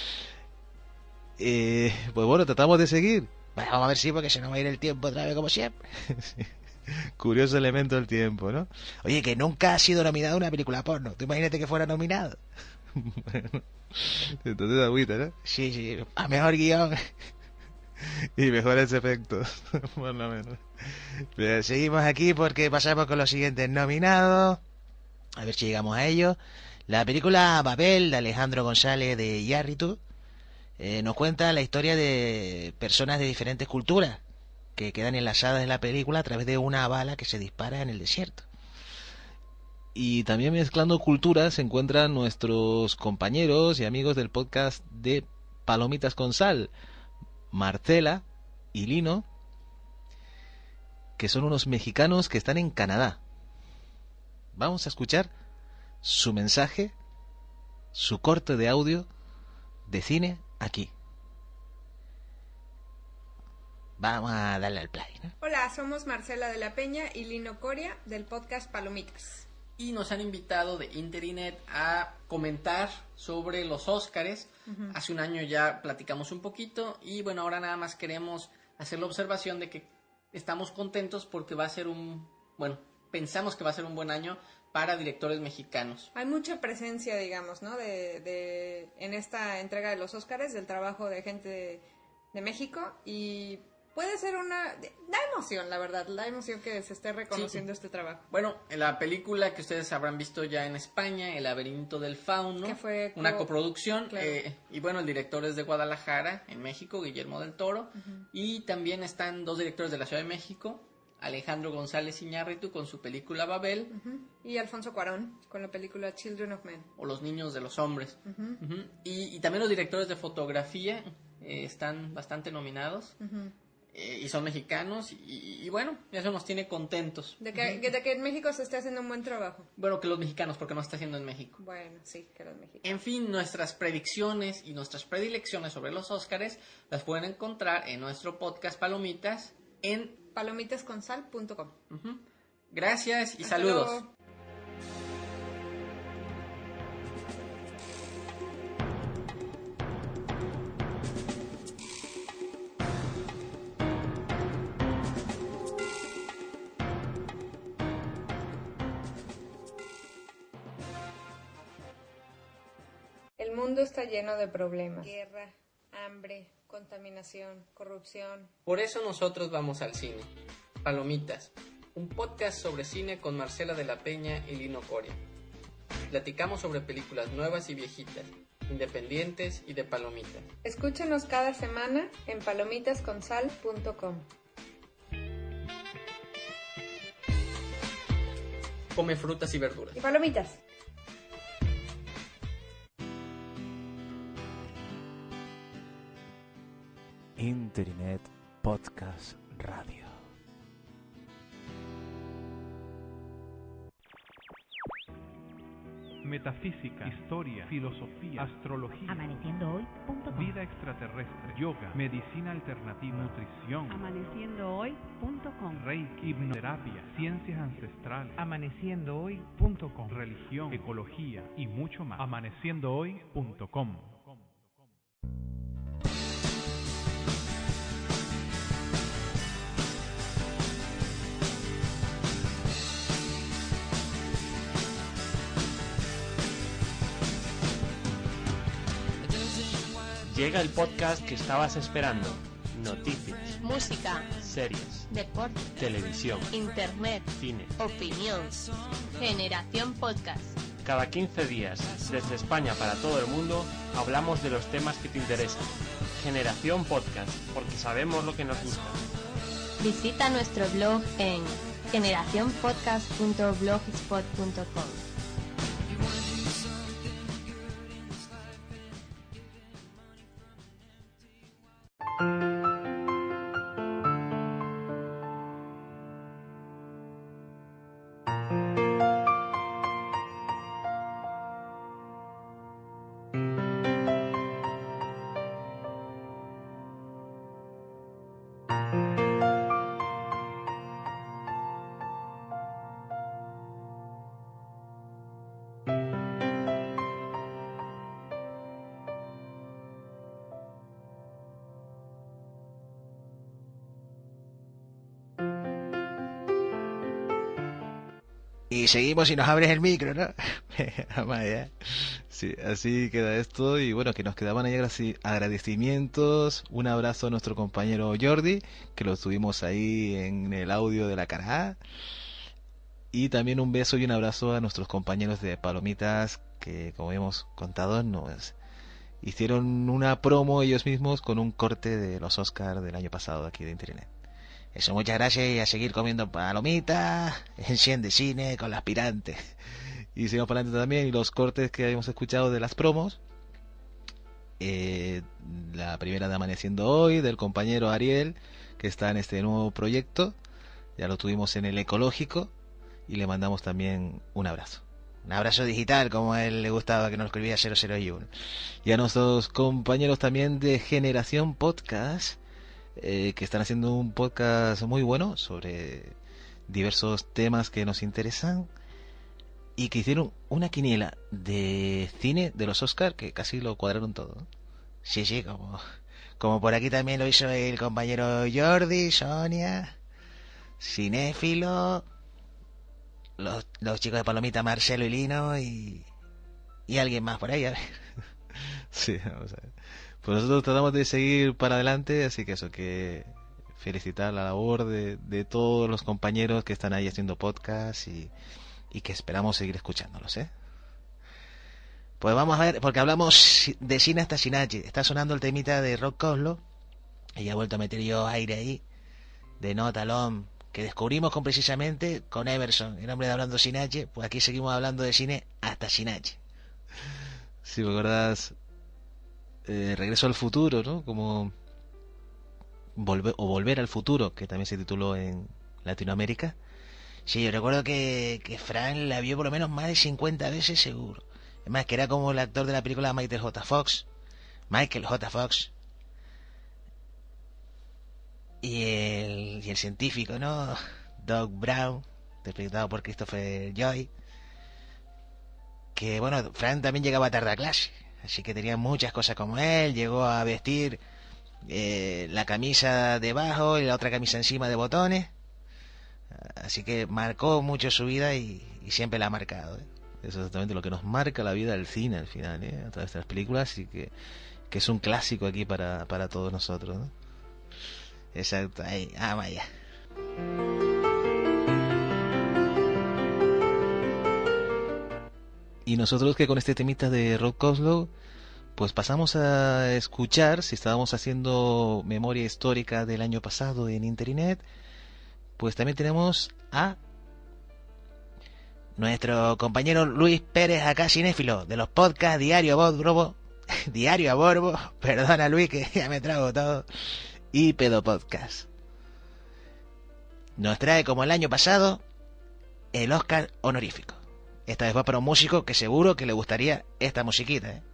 Eh, pues bueno, tratamos de seguir. Bueno, vamos a ver si, porque se nos va a ir el tiempo otra vez como siempre. Sí. Curioso elemento del tiempo, ¿no? Oye, que nunca ha sido nominado a una película porno. Tú imagínate que fuera nominado. Bueno, entonces agüita, ¿no? Sí, sí, a mejor guión y mejores efectos, por lo menos. Pero seguimos aquí porque pasamos con los siguientes nominados. A ver si llegamos a ellos. La película Babel, de Alejandro González de Iñárritu, eh, nos cuenta la historia de personas de diferentes culturas que quedan enlazadas en la película a través de una bala que se dispara en el desierto. Y también mezclando culturas se encuentran nuestros compañeros y amigos del podcast de Palomitas con Sal, Marcela y Lino, que son unos mexicanos que están en Canadá. Vamos a escuchar su mensaje, su corte de audio de cine aquí. Vamos a darle al play, ¿no? Hola, somos Marcela de la Peña y Lino Coria del podcast Palomitas. Y nos han invitado de Interinet a comentar sobre los Óscares. Uh-huh. Hace un año ya platicamos un poquito y bueno, ahora nada más queremos hacer la observación de que estamos contentos porque va a ser un, bueno, pensamos que va a ser un buen año para directores mexicanos. Hay mucha presencia, digamos, ¿no? De, de en esta entrega de los Óscares, del trabajo de gente de, de México y puede ser una... da emoción, la verdad, da emoción que se esté reconociendo sí. este trabajo. Bueno, en la película que ustedes habrán visto ya en España, El laberinto del fauno, que fue una co- coproducción, claro. eh, y bueno, el director es de Guadalajara, en México, Guillermo del Toro, uh-huh. y también están dos directores de la Ciudad de México, Alejandro González Iñárritu con su película Babel, uh-huh. y Alfonso Cuarón con la película Children of Men. O Los niños de los hombres. Uh-huh. Uh-huh. Y, y también los directores de fotografía eh, están bastante nominados. Uh-huh. Eh, y son mexicanos y, y bueno, eso nos tiene contentos. De que, uh-huh. de que en México se esté haciendo un buen trabajo. Bueno, que los mexicanos, porque no se está haciendo en México. Bueno, sí, que los mexicanos. En fin, nuestras predicciones y nuestras predilecciones sobre los Óscares las pueden encontrar en nuestro podcast Palomitas en palomitas con sal punto com. Uh-huh. Gracias y Hasta saludos. Luego. El mundo está lleno de problemas. Guerra, hambre, contaminación, corrupción. Por eso nosotros vamos al cine. Palomitas, un podcast sobre cine con Marcela de la Peña y Lino Coria. Platicamos sobre películas nuevas y viejitas, independientes y de palomitas. Escúchenos cada semana en palomitas con sal punto com. Come frutas y verduras. Y palomitas. Interinet Podcast Radio. Metafísica, historia, filosofía, astrología, amaneciendo hoy punto com, vida extraterrestre, yoga, medicina alternativa, nutrición, amaneciendo hoy punto com, reiki, hipnoterapia, ciencias ancestrales, amaneciendo hoy punto com, religión, ecología y mucho más. amaneciendo hoy punto com. Llega el podcast que estabas esperando. Noticias, música, series, deporte, televisión, internet, cine, opinión. Generación Podcast. Cada quince días, desde España para todo el mundo, hablamos de los temas que te interesan. Generación Podcast, porque sabemos lo que nos gusta. Visita nuestro blog en generación podcast punto blogspot punto com. Y seguimos y nos abres el micro, ¿no? Sí, así queda esto. Y bueno, que nos quedaban ahí agradecimientos. Un abrazo a nuestro compañero Jordi, que lo tuvimos ahí en el audio de la cara A. Y también un beso y un abrazo a nuestros compañeros de Palomitas, que como hemos contado, nos hicieron una promo ellos mismos con un corte de los Oscars del año pasado aquí de Internet. Eso, muchas gracias, y a seguir comiendo palomitas en cien de cine con la aspirante. Y seguimos para adelante también, y los cortes que habíamos escuchado de las promos. Eh, la primera de Amaneciendo Hoy, del compañero Ariel, que está en este nuevo proyecto. Ya lo tuvimos en el Ecológico, y le mandamos también un abrazo. Un abrazo digital, como a él le gustaba que nos escribía cero cero uno. Y a nuestros compañeros también de Generación Podcast, Eh, que están haciendo un podcast muy bueno sobre diversos temas que nos interesan, y que hicieron una quiniela de cine de los Oscars que casi lo cuadraron todo, ¿no? Sí, sí, como, como por aquí también lo hizo el compañero Jordi, Sonia, Cinéfilo, los, los chicos de Palomita, Marcelo y Lino, y, y alguien más por ahí, a ver. Sí, vamos a ver. Pues nosotros tratamos de seguir para adelante, así que eso, que felicitar la labor de, de todos los compañeros que están ahí haciendo podcast, y, y que esperamos seguir escuchándolos, ¿eh? Pues vamos a ver, porque hablamos de cine hasta sin H. Está sonando el temita de Rock Coslo, y ya he vuelto a meter yo aire ahí, de No Talón, que descubrimos con, precisamente con Everson, el hombre de Hablando Sin H. Pues aquí seguimos hablando de cine hasta sin H. Si me acordás, eh, Regreso al Futuro, ¿no? Como volver, o Volver al Futuro, que también se tituló en Latinoamérica. Sí, yo recuerdo que, que Fran la vio por lo menos más de cincuenta veces seguro. Es más, que era como el actor de la película Michael J. Fox. Michael J. Fox. Y el, y el científico, ¿no? Doc Brown, interpretado por Christopher Lloyd. Que, bueno, Fran también llegaba tarde a clase, así que tenía muchas cosas como él. Llegó a vestir eh, la camisa debajo y la otra camisa encima de botones. Así que marcó mucho su vida, y, y siempre la ha marcado, ¿eh? Eso es exactamente lo que nos marca la vida del cine al final, ¿eh? A través de las películas, y que, que es un clásico aquí para, para todos nosotros, ¿no? Exacto, ahí, ah, vaya. Y nosotros, que con este temita de Rock Coslow, pues pasamos a escuchar, si estábamos haciendo memoria histórica del año pasado en Internet, pues también tenemos a nuestro compañero Luis Pérez, acá cinéfilo, de los podcasts Diario Voz Globo, Diario a Borbo, perdona Luis que ya me trago todo, y Pedo Podcast. Nos trae, como el año pasado, el Oscar honorífico. Esta vez va para un músico que seguro que le gustaría esta musiquita, ¿eh?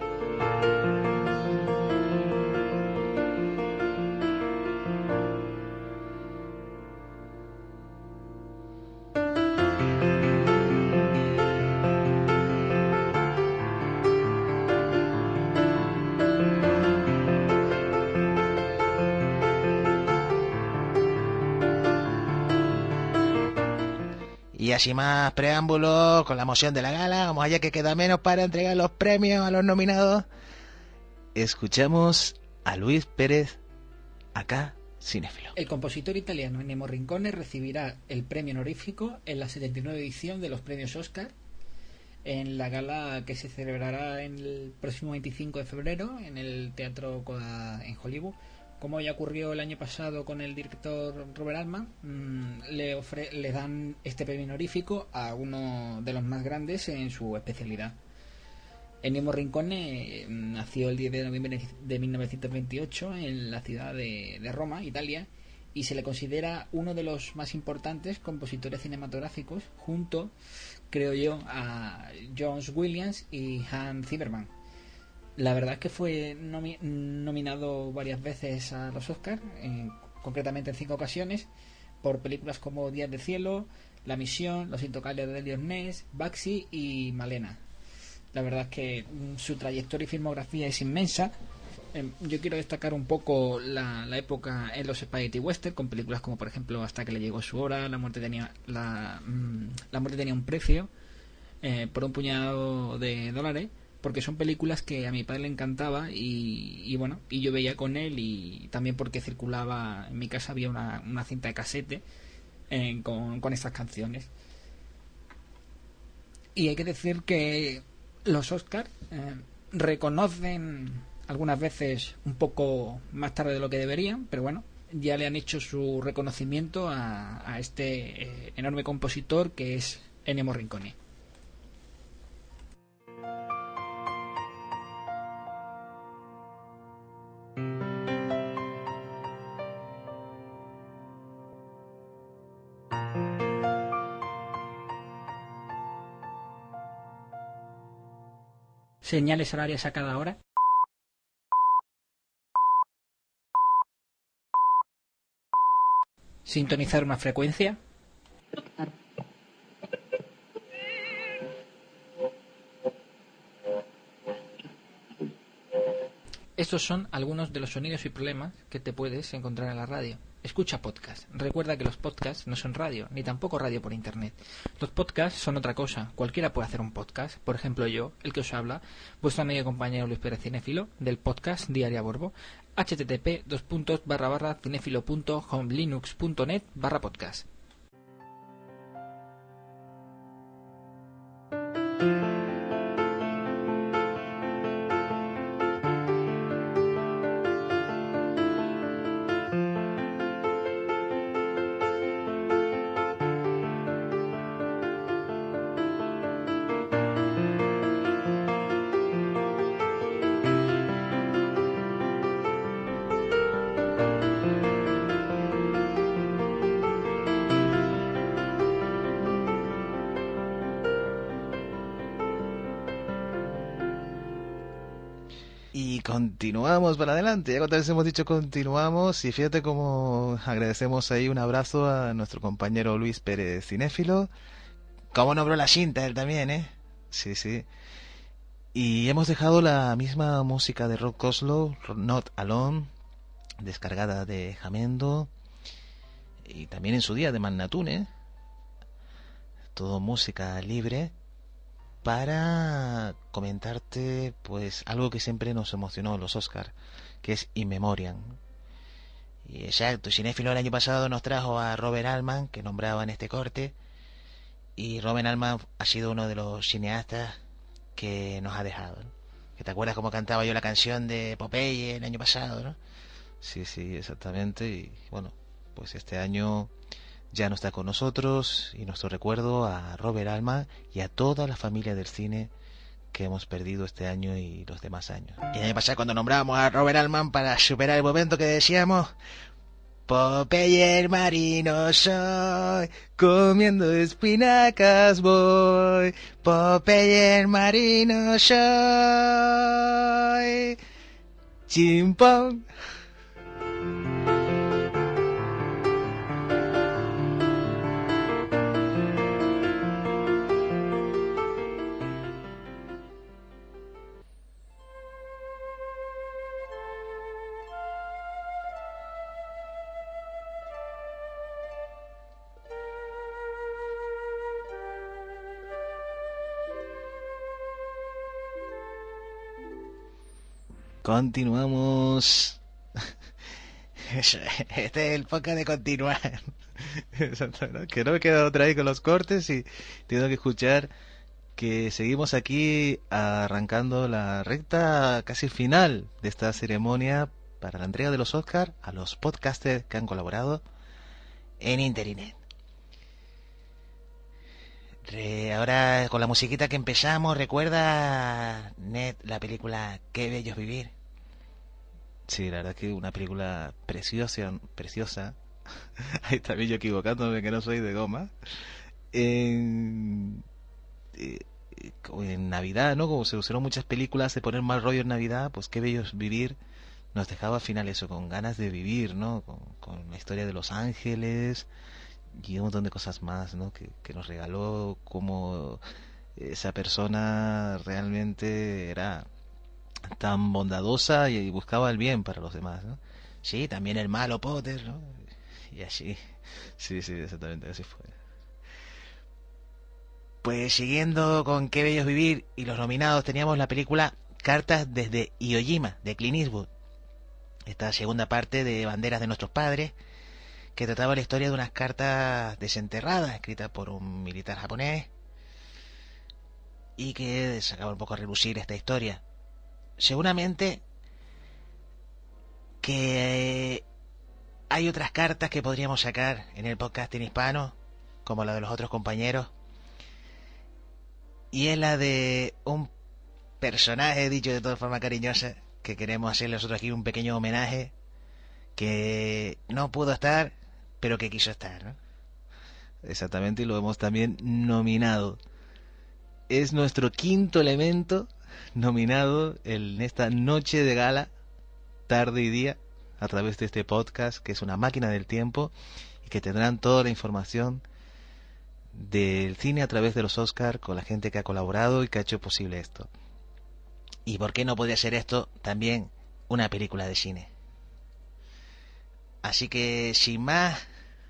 Y así más preámbulos, con la emoción de la gala, vamos allá que queda menos para entregar los premios a los nominados. Escuchamos a Luis Pérez, acá cinéfilo. El compositor italiano Ennio Morricone recibirá el premio honorífico en la setenta y nueva edición de los premios Oscar, en la gala que se celebrará en el próximo veinticinco de febrero en el Teatro Coda en Hollywood. Como ya ocurrió el año pasado con el director Robert Altman, mmm, le, ofre le dan este premio honorífico a uno de los más grandes en su especialidad. Ennio Morricone eh, nació el diez de noviembre de mil novecientos veintiocho en la ciudad de, de Roma, Italia, y se le considera uno de los más importantes compositores cinematográficos, junto, creo yo, a John Williams y Hans Zimmerman. La verdad es que fue nomi nominado varias veces a los Oscars, eh, concretamente en cinco ocasiones, por películas como Días de Cielo, La Misión, Los Intocables de Elliot Ness, Baxi y Malena. La verdad es que mm, su trayectoria y filmografía es inmensa. Eh, yo quiero destacar un poco la, la época en los Spaghetti Western, con películas como, por ejemplo, Hasta que le llegó su hora, La muerte tenía, la, mm, la muerte tenía un precio, eh, por un puñado de dólares, porque son películas que a mi padre le encantaba y, y bueno, y yo veía con él, y también porque circulaba en mi casa, había una, una cinta de casete eh, con, con estas canciones. Y hay que decir que los Oscars eh, reconocen algunas veces un poco más tarde de lo que deberían, pero bueno, ya le han hecho su reconocimiento a, a este eh, enorme compositor que es Ennio Morricone. Señales horarias a cada hora. Sintonizar una frecuencia. Estos son algunos de los sonidos y problemas que te puedes encontrar en la radio. Escucha podcast. Recuerda que los podcasts no son radio, ni tampoco radio por internet. Los podcasts son otra cosa. Cualquiera puede hacer un podcast. Por ejemplo yo, el que os habla, vuestro amigo y compañero Luis Pérez Cinéfilo, del podcast Diario a Borbo. http dos puntos barra barra cinéfilo punto homelinux punto net barra podcast. Continuamos para adelante, ya cuando les hemos dicho continuamos, y fíjate cómo agradecemos ahí un abrazo a nuestro compañero Luis Pérez Cinéfilo, como nombró la cinta él también, ¿eh? Sí, sí. Y hemos dejado la misma música de Rob Kozlow, Not Alone, descargada de Jamendo, y también en su día de Magnatune, todo música libre, para comentarte pues algo que siempre nos emocionó en los Oscars, que es In Memoriam. Y exacto, Cinéfilo el año pasado nos trajo a Robert Altman, que nombraba en este corte, y Robert Altman ha sido uno de los cineastas que nos ha dejado, ¿no? Que te acuerdas cómo cantaba yo la canción de Popeye el año pasado, ¿no? Sí, sí, exactamente. Y bueno, pues este año ya no está con nosotros, y nuestro recuerdo a Robert Altman y a toda la familia del cine que hemos perdido este año y los demás años. Y el año pasado, cuando nombrábamos a Robert Altman para superar el momento que decíamos, Popeye el marino soy, comiendo espinacas voy, Popeye el marino soy, chimpón. Continuamos. Este es el podcast de continuar. Que no me queda otra vez con los cortes y tengo que escuchar que seguimos aquí arrancando la recta casi final de esta ceremonia para la entrega de los Oscars a los podcasters que han colaborado en Internet. Re, ahora con la musiquita que empezamos, ¿recuerda, Ned, la película Qué bello es vivir? Sí, la verdad es que una película preciosa, preciosa. Ahí está yo equivocándome que no soy de goma. En, en Navidad, ¿no? Como se usaron muchas películas de poner mal rollo en Navidad, pues Qué bello es vivir nos dejaba al final eso, con ganas de vivir, ¿no? Con, con la historia de los ángeles y un montón de cosas más, ¿no? Que, que nos regaló, como esa persona realmente era tan bondadosa y buscaba el bien para los demás, ¿no? Sí, también el malo Potter, ¿no? Y así. Sí, sí, exactamente, así fue. Pues siguiendo con Qué bello es vivir y los nominados, teníamos la película Cartas desde Iwo Jima, de Clint Eastwood. Esta segunda parte de Banderas de nuestros padres, que trataba la historia de unas cartas desenterradas escritas por un militar japonés y que sacaba un poco a relucir esta historia. Seguramente que hay otras cartas que podríamos sacar en el podcast en hispano, como la de los otros compañeros, y es la de un personaje, dicho de toda forma cariñosa, que queremos hacerle nosotros aquí un pequeño homenaje, que no pudo estar, pero que quiso estar, ¿no? Exactamente, y lo hemos también nominado. Es nuestro quinto elemento nominado en esta noche de gala, tarde y día, a través de este podcast, que es una máquina del tiempo, y que tendrán toda la información del cine a través de los Oscars, con la gente que ha colaborado y que ha hecho posible esto. ¿Y por qué no podría ser esto también una película de cine? Así que, sin más,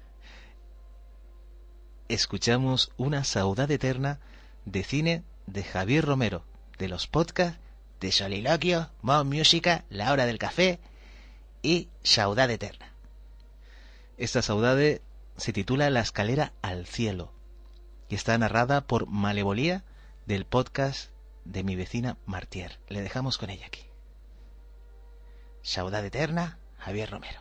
escuchamos una saudade eterna de cine de Javier Romero, de los podcasts de Soliloquio, Mod Música, La Hora del Café y Saudade Eterna. Esta saudade se titula La escalera al cielo y está narrada por Malevolía, del podcast de mi vecina Martier. Le dejamos con ella aquí. Saudade Eterna, Javier Romero.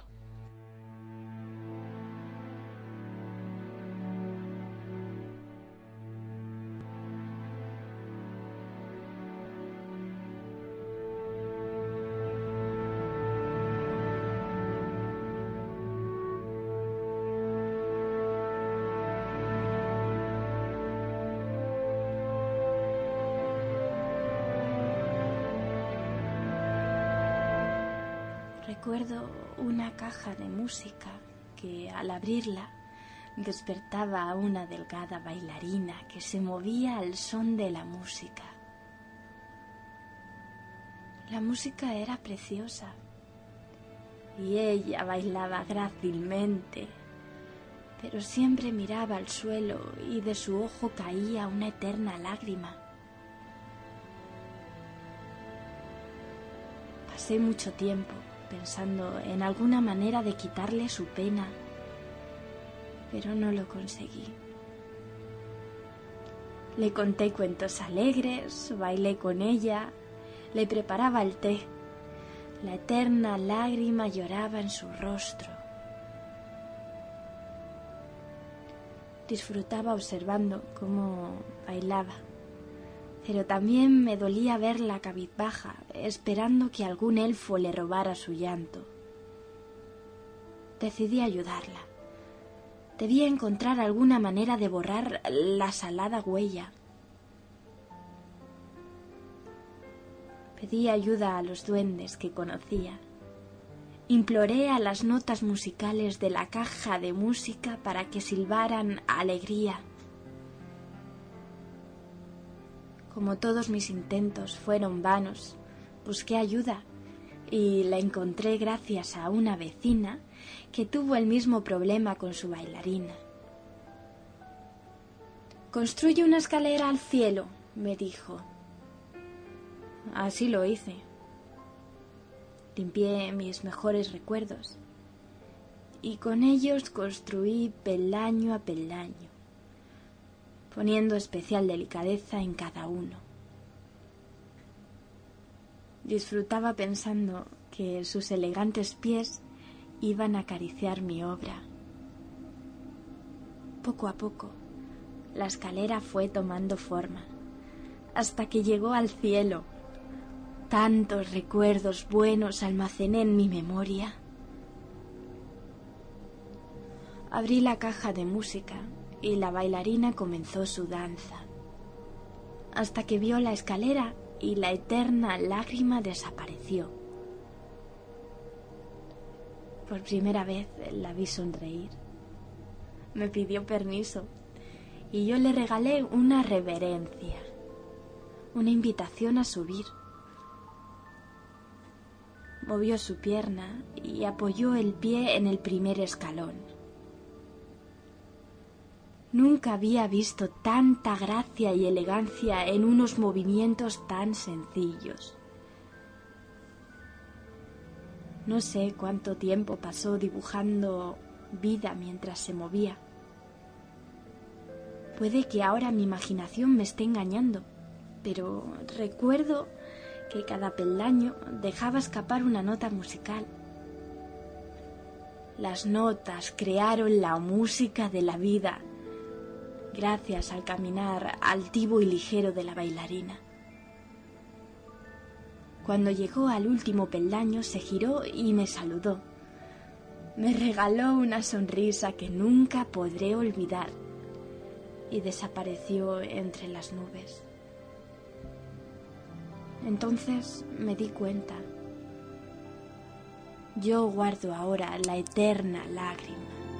Recuerdo una caja de música que, al abrirla, despertaba a una delgada bailarina que se movía al son de la música. La música era preciosa y ella bailaba grácilmente, pero siempre miraba al suelo y de su ojo caía una eterna lágrima. Pasé mucho tiempo pensando en alguna manera de quitarle su pena, pero no lo conseguí. Le conté cuentos alegres, bailé con ella, le preparaba el té. La eterna lágrima lloraba en su rostro. Disfrutaba observando cómo bailaba. Pero también me dolía verla cabizbaja, esperando que algún elfo le robara su llanto. Decidí ayudarla. Debía encontrar alguna manera de borrar la salada huella. Pedí ayuda a los duendes que conocía. Imploré a las notas musicales de la caja de música para que silbaran alegría. Como todos mis intentos fueron vanos, busqué ayuda y la encontré gracias a una vecina que tuvo el mismo problema con su bailarina. «Construye una escalera al cielo», me dijo. Así lo hice. Limpié mis mejores recuerdos y con ellos construí peldaño a peldaño, poniendo especial delicadeza en cada uno. Disfrutaba pensando que sus elegantes pies iban a acariciar mi obra. Poco a poco, la escalera fue tomando forma, hasta que llegó al cielo. Tantos recuerdos buenos almacené en mi memoria. Abrí la caja de música y la bailarina comenzó su danza, hasta que vio la escalera y la eterna lágrima desapareció. Por primera vez la vi sonreír. Me pidió permiso y yo le regalé una reverencia, una invitación a subir. Movió su pierna y apoyó el pie en el primer escalón. Nunca había visto tanta gracia y elegancia en unos movimientos tan sencillos. No sé cuánto tiempo pasó dibujando vida mientras se movía. Puede que ahora mi imaginación me esté engañando, pero recuerdo que cada peldaño dejaba escapar una nota musical. Las notas crearon la música de la vida, gracias al caminar altivo y ligero de la bailarina. Cuando llegó al último peldaño se giró y me saludó. Me regaló una sonrisa que nunca podré olvidar y desapareció entre las nubes. Entonces me di cuenta. Yo guardo ahora la eterna lágrima.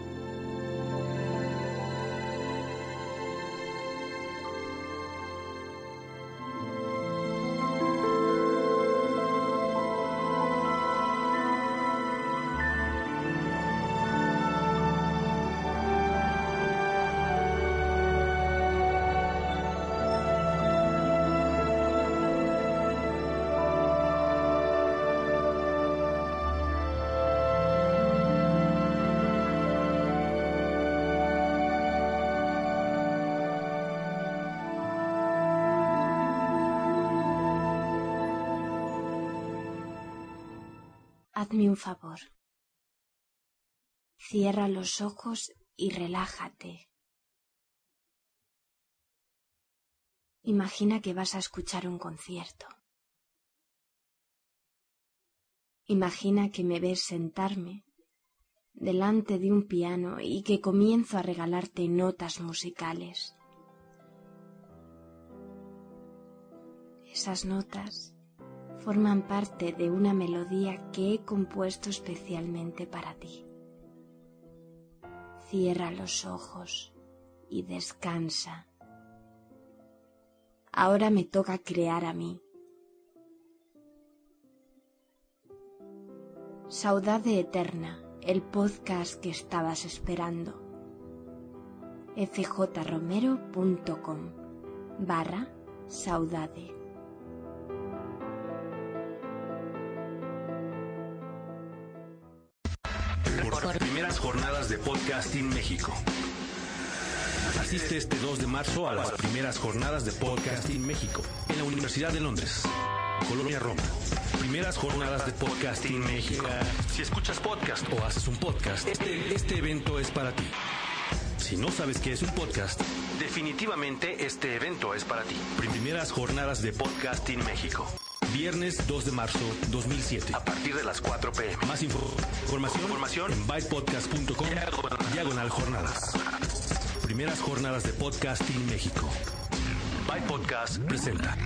Hazme un favor. Cierra los ojos y relájate. Imagina que vas a escuchar un concierto. Imagina que me ves sentarme delante de un piano y que comienzo a regalarte notas musicales. Esas notas forman parte de una melodía que he compuesto especialmente para ti. Cierra los ojos y descansa. Ahora me toca crear a mí. Saudade Eterna, el podcast que estabas esperando. fjromero.com barra saudade. Primeras jornadas de Podcasting México. Asiste este dos de marzo a las primeras jornadas de Podcasting México en la Universidad de Londres, Colonia Roma. Primeras jornadas de Podcasting México. Si escuchas podcast o haces un podcast, este, este evento es para ti. Si no sabes qué es un podcast, Definitivamente este evento es para ti. Primeras jornadas de Podcasting México. Viernes dos de marzo dos mil siete. A partir de las cuatro pm. Más info- información, información en byte podcast punto com diagonal jornadas. Primeras jornadas de Podcasting México. Byte Podcast presenta.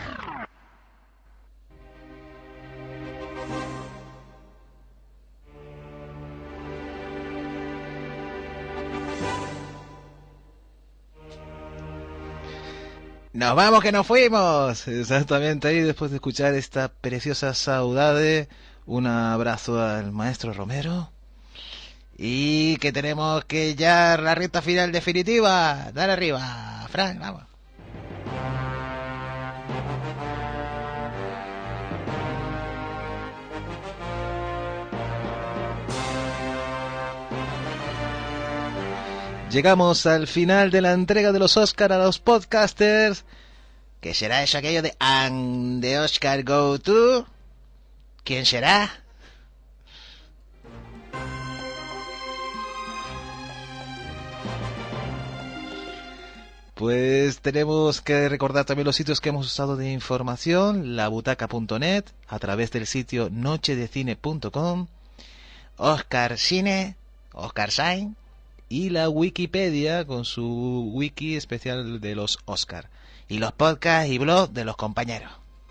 Nos vamos que nos fuimos. Exactamente ahí, después de escuchar esta preciosa saudade, un abrazo al maestro Romero. Y que tenemos que ya la recta final definitiva. Dale arriba, Frank, vamos. Llegamos al final de la entrega de los Oscar a los podcasters. ¿Qué será eso aquello de And the Oscar go to? ¿Quién será? Pues tenemos que recordar también los sitios que hemos usado de información: la butaca punto net, a través del sitio noche de cine punto com, Oscar Cine, Oscar Sign, y la Wikipedia con su wiki especial de los Oscar, y los podcasts y blogs de los compañeros.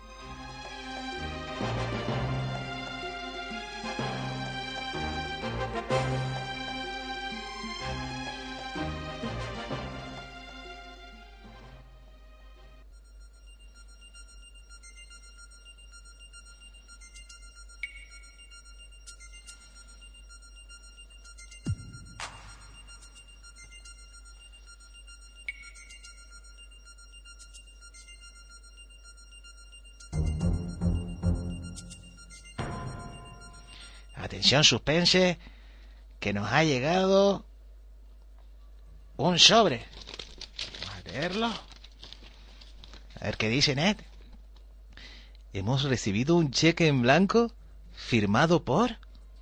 Atención, suspense, que nos ha llegado un sobre. Vamos a leerlo. A ver qué dice Ned. Hemos recibido un cheque en blanco firmado por...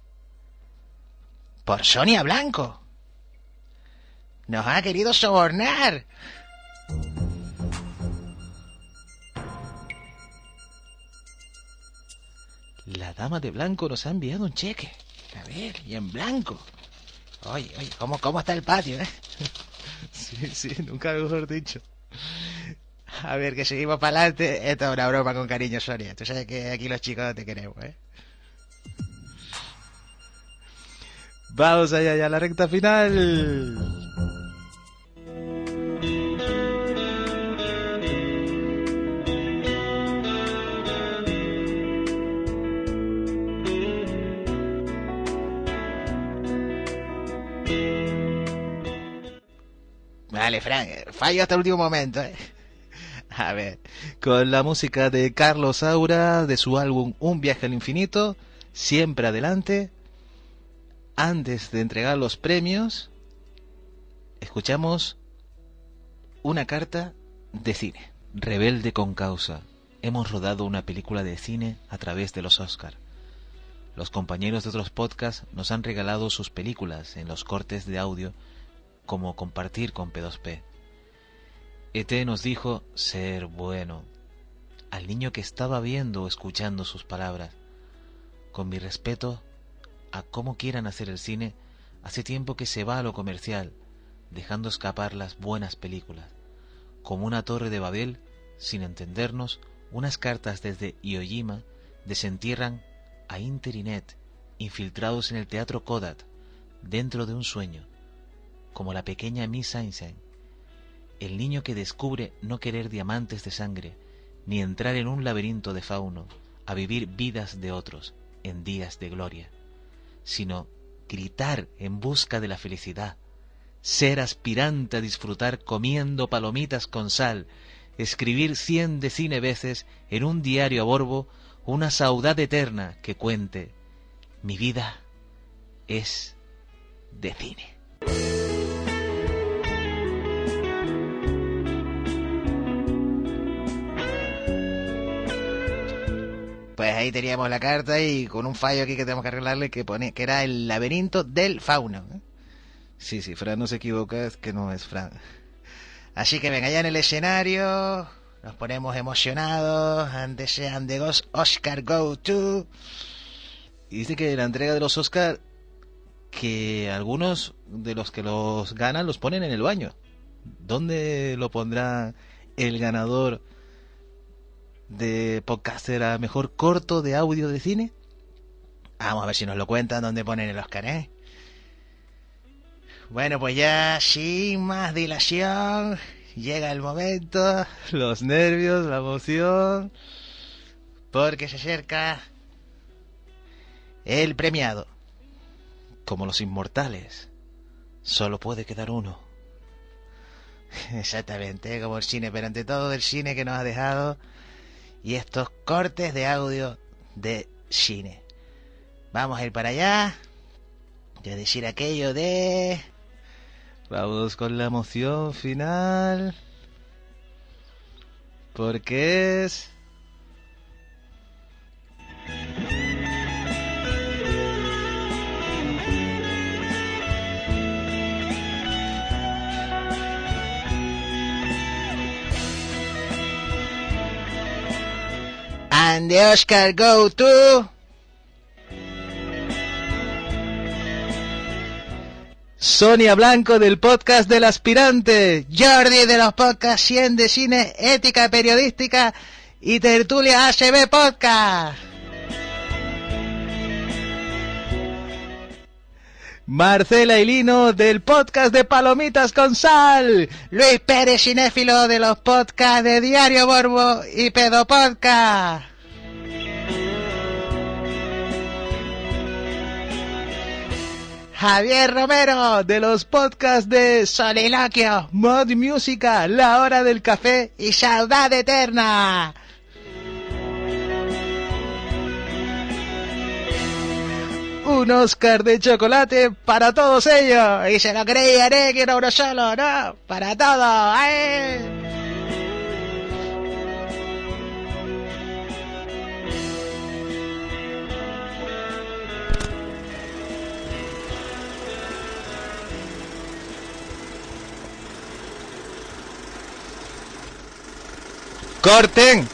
por Sonia Blanco. Nos ha querido sobornar. La dama de blanco nos ha enviado un cheque. A ver, y en blanco. Oye, oye, ¿cómo, cómo está el patio, eh? Sí, sí, nunca mejor dicho. A ver, que seguimos para adelante. Esto es una broma con cariño, Sonia. Tú sabes que aquí los chicos te queremos, ¿eh? Vamos allá, ya a la recta final. Vale, Frank, fallo hasta el último momento, ¿eh? A ver, con la música de Carlos Saura, de su álbum Un viaje al infinito, siempre adelante. Antes de entregar los premios, escuchamos una carta de cine. Rebelde con causa. Hemos rodado una película de cine a través de los Oscar. Los compañeros de otros podcasts nos han regalado sus películas en los cortes de audio, como compartir con P dos P. E T nos dijo ser bueno al niño que estaba viendo o escuchando sus palabras. Con mi respeto a cómo quieran hacer el cine, hace tiempo que se va a lo comercial, dejando escapar las buenas películas. Como una torre de Babel, sin entendernos, unas cartas desde Iwo Jima desentierran a Inter y Net, infiltrados en el teatro Kodak, dentro de un sueño. Como la pequeña Miss Einstein, el niño que descubre no querer diamantes de sangre, ni entrar en un laberinto de fauno, a vivir vidas de otros, en días de gloria, sino gritar en busca de la felicidad, ser aspirante a disfrutar comiendo palomitas con sal, escribir cien de cine veces en un diario a borbo una saudade eterna que cuente, mi vida es de cine. Pues ahí teníamos la carta y con un fallo aquí que tenemos que arreglarle que pone que era el laberinto del fauno. Sí, sí, Fran no se equivoca, es que no es Fran. Así que venga, ya en el escenario nos ponemos emocionados ante ese And the Oscar Go To. Y dice que la entrega de los Oscar, que algunos de los que los ganan los ponen en el baño. ¿Dónde lo pondrá el ganador de podcaster a mejor corto de audio de cine? Vamos a ver si nos lo cuentan dónde ponen el Oscar, ¿eh? Bueno, pues ya sin más dilación, llega el momento, los nervios, la emoción, porque se acerca el premiado. Como los inmortales, solo puede quedar uno. Exactamente, como el cine, pero ante todo el cine que nos ha dejado y estos cortes de audio de cine. Vamos a ir para allá y a decir aquello de... Vamos con la emoción final, porque es... And the Oscar Go To Sonia Blanco del podcast del aspirante, Jordi de los podcasts cien de cine, ética periodística y tertulia H B Podcast, Marcela y Lino del podcast de Palomitas con Sal, Luis Pérez cinéfilo de los podcasts de Diario Borbo y Pedo Podcast, Javier Romero de los podcasts de Soliloquio, Mod Música, La Hora del Café y Saudade Eterna. Un Oscar de chocolate para todos ellos. Y se lo creían, ¿eh? Que era uno solo, ¿no? Para todos, ¿eh? ¡Corten!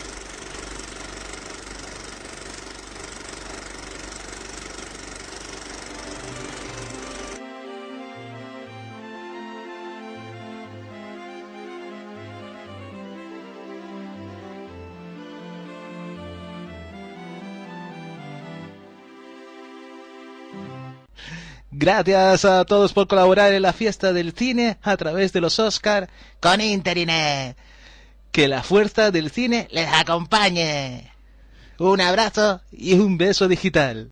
Gracias a todos por colaborar en la fiesta del cine a través de los Oscar con Internet. Que la fuerza del cine les acompañe. Un abrazo y un beso digital.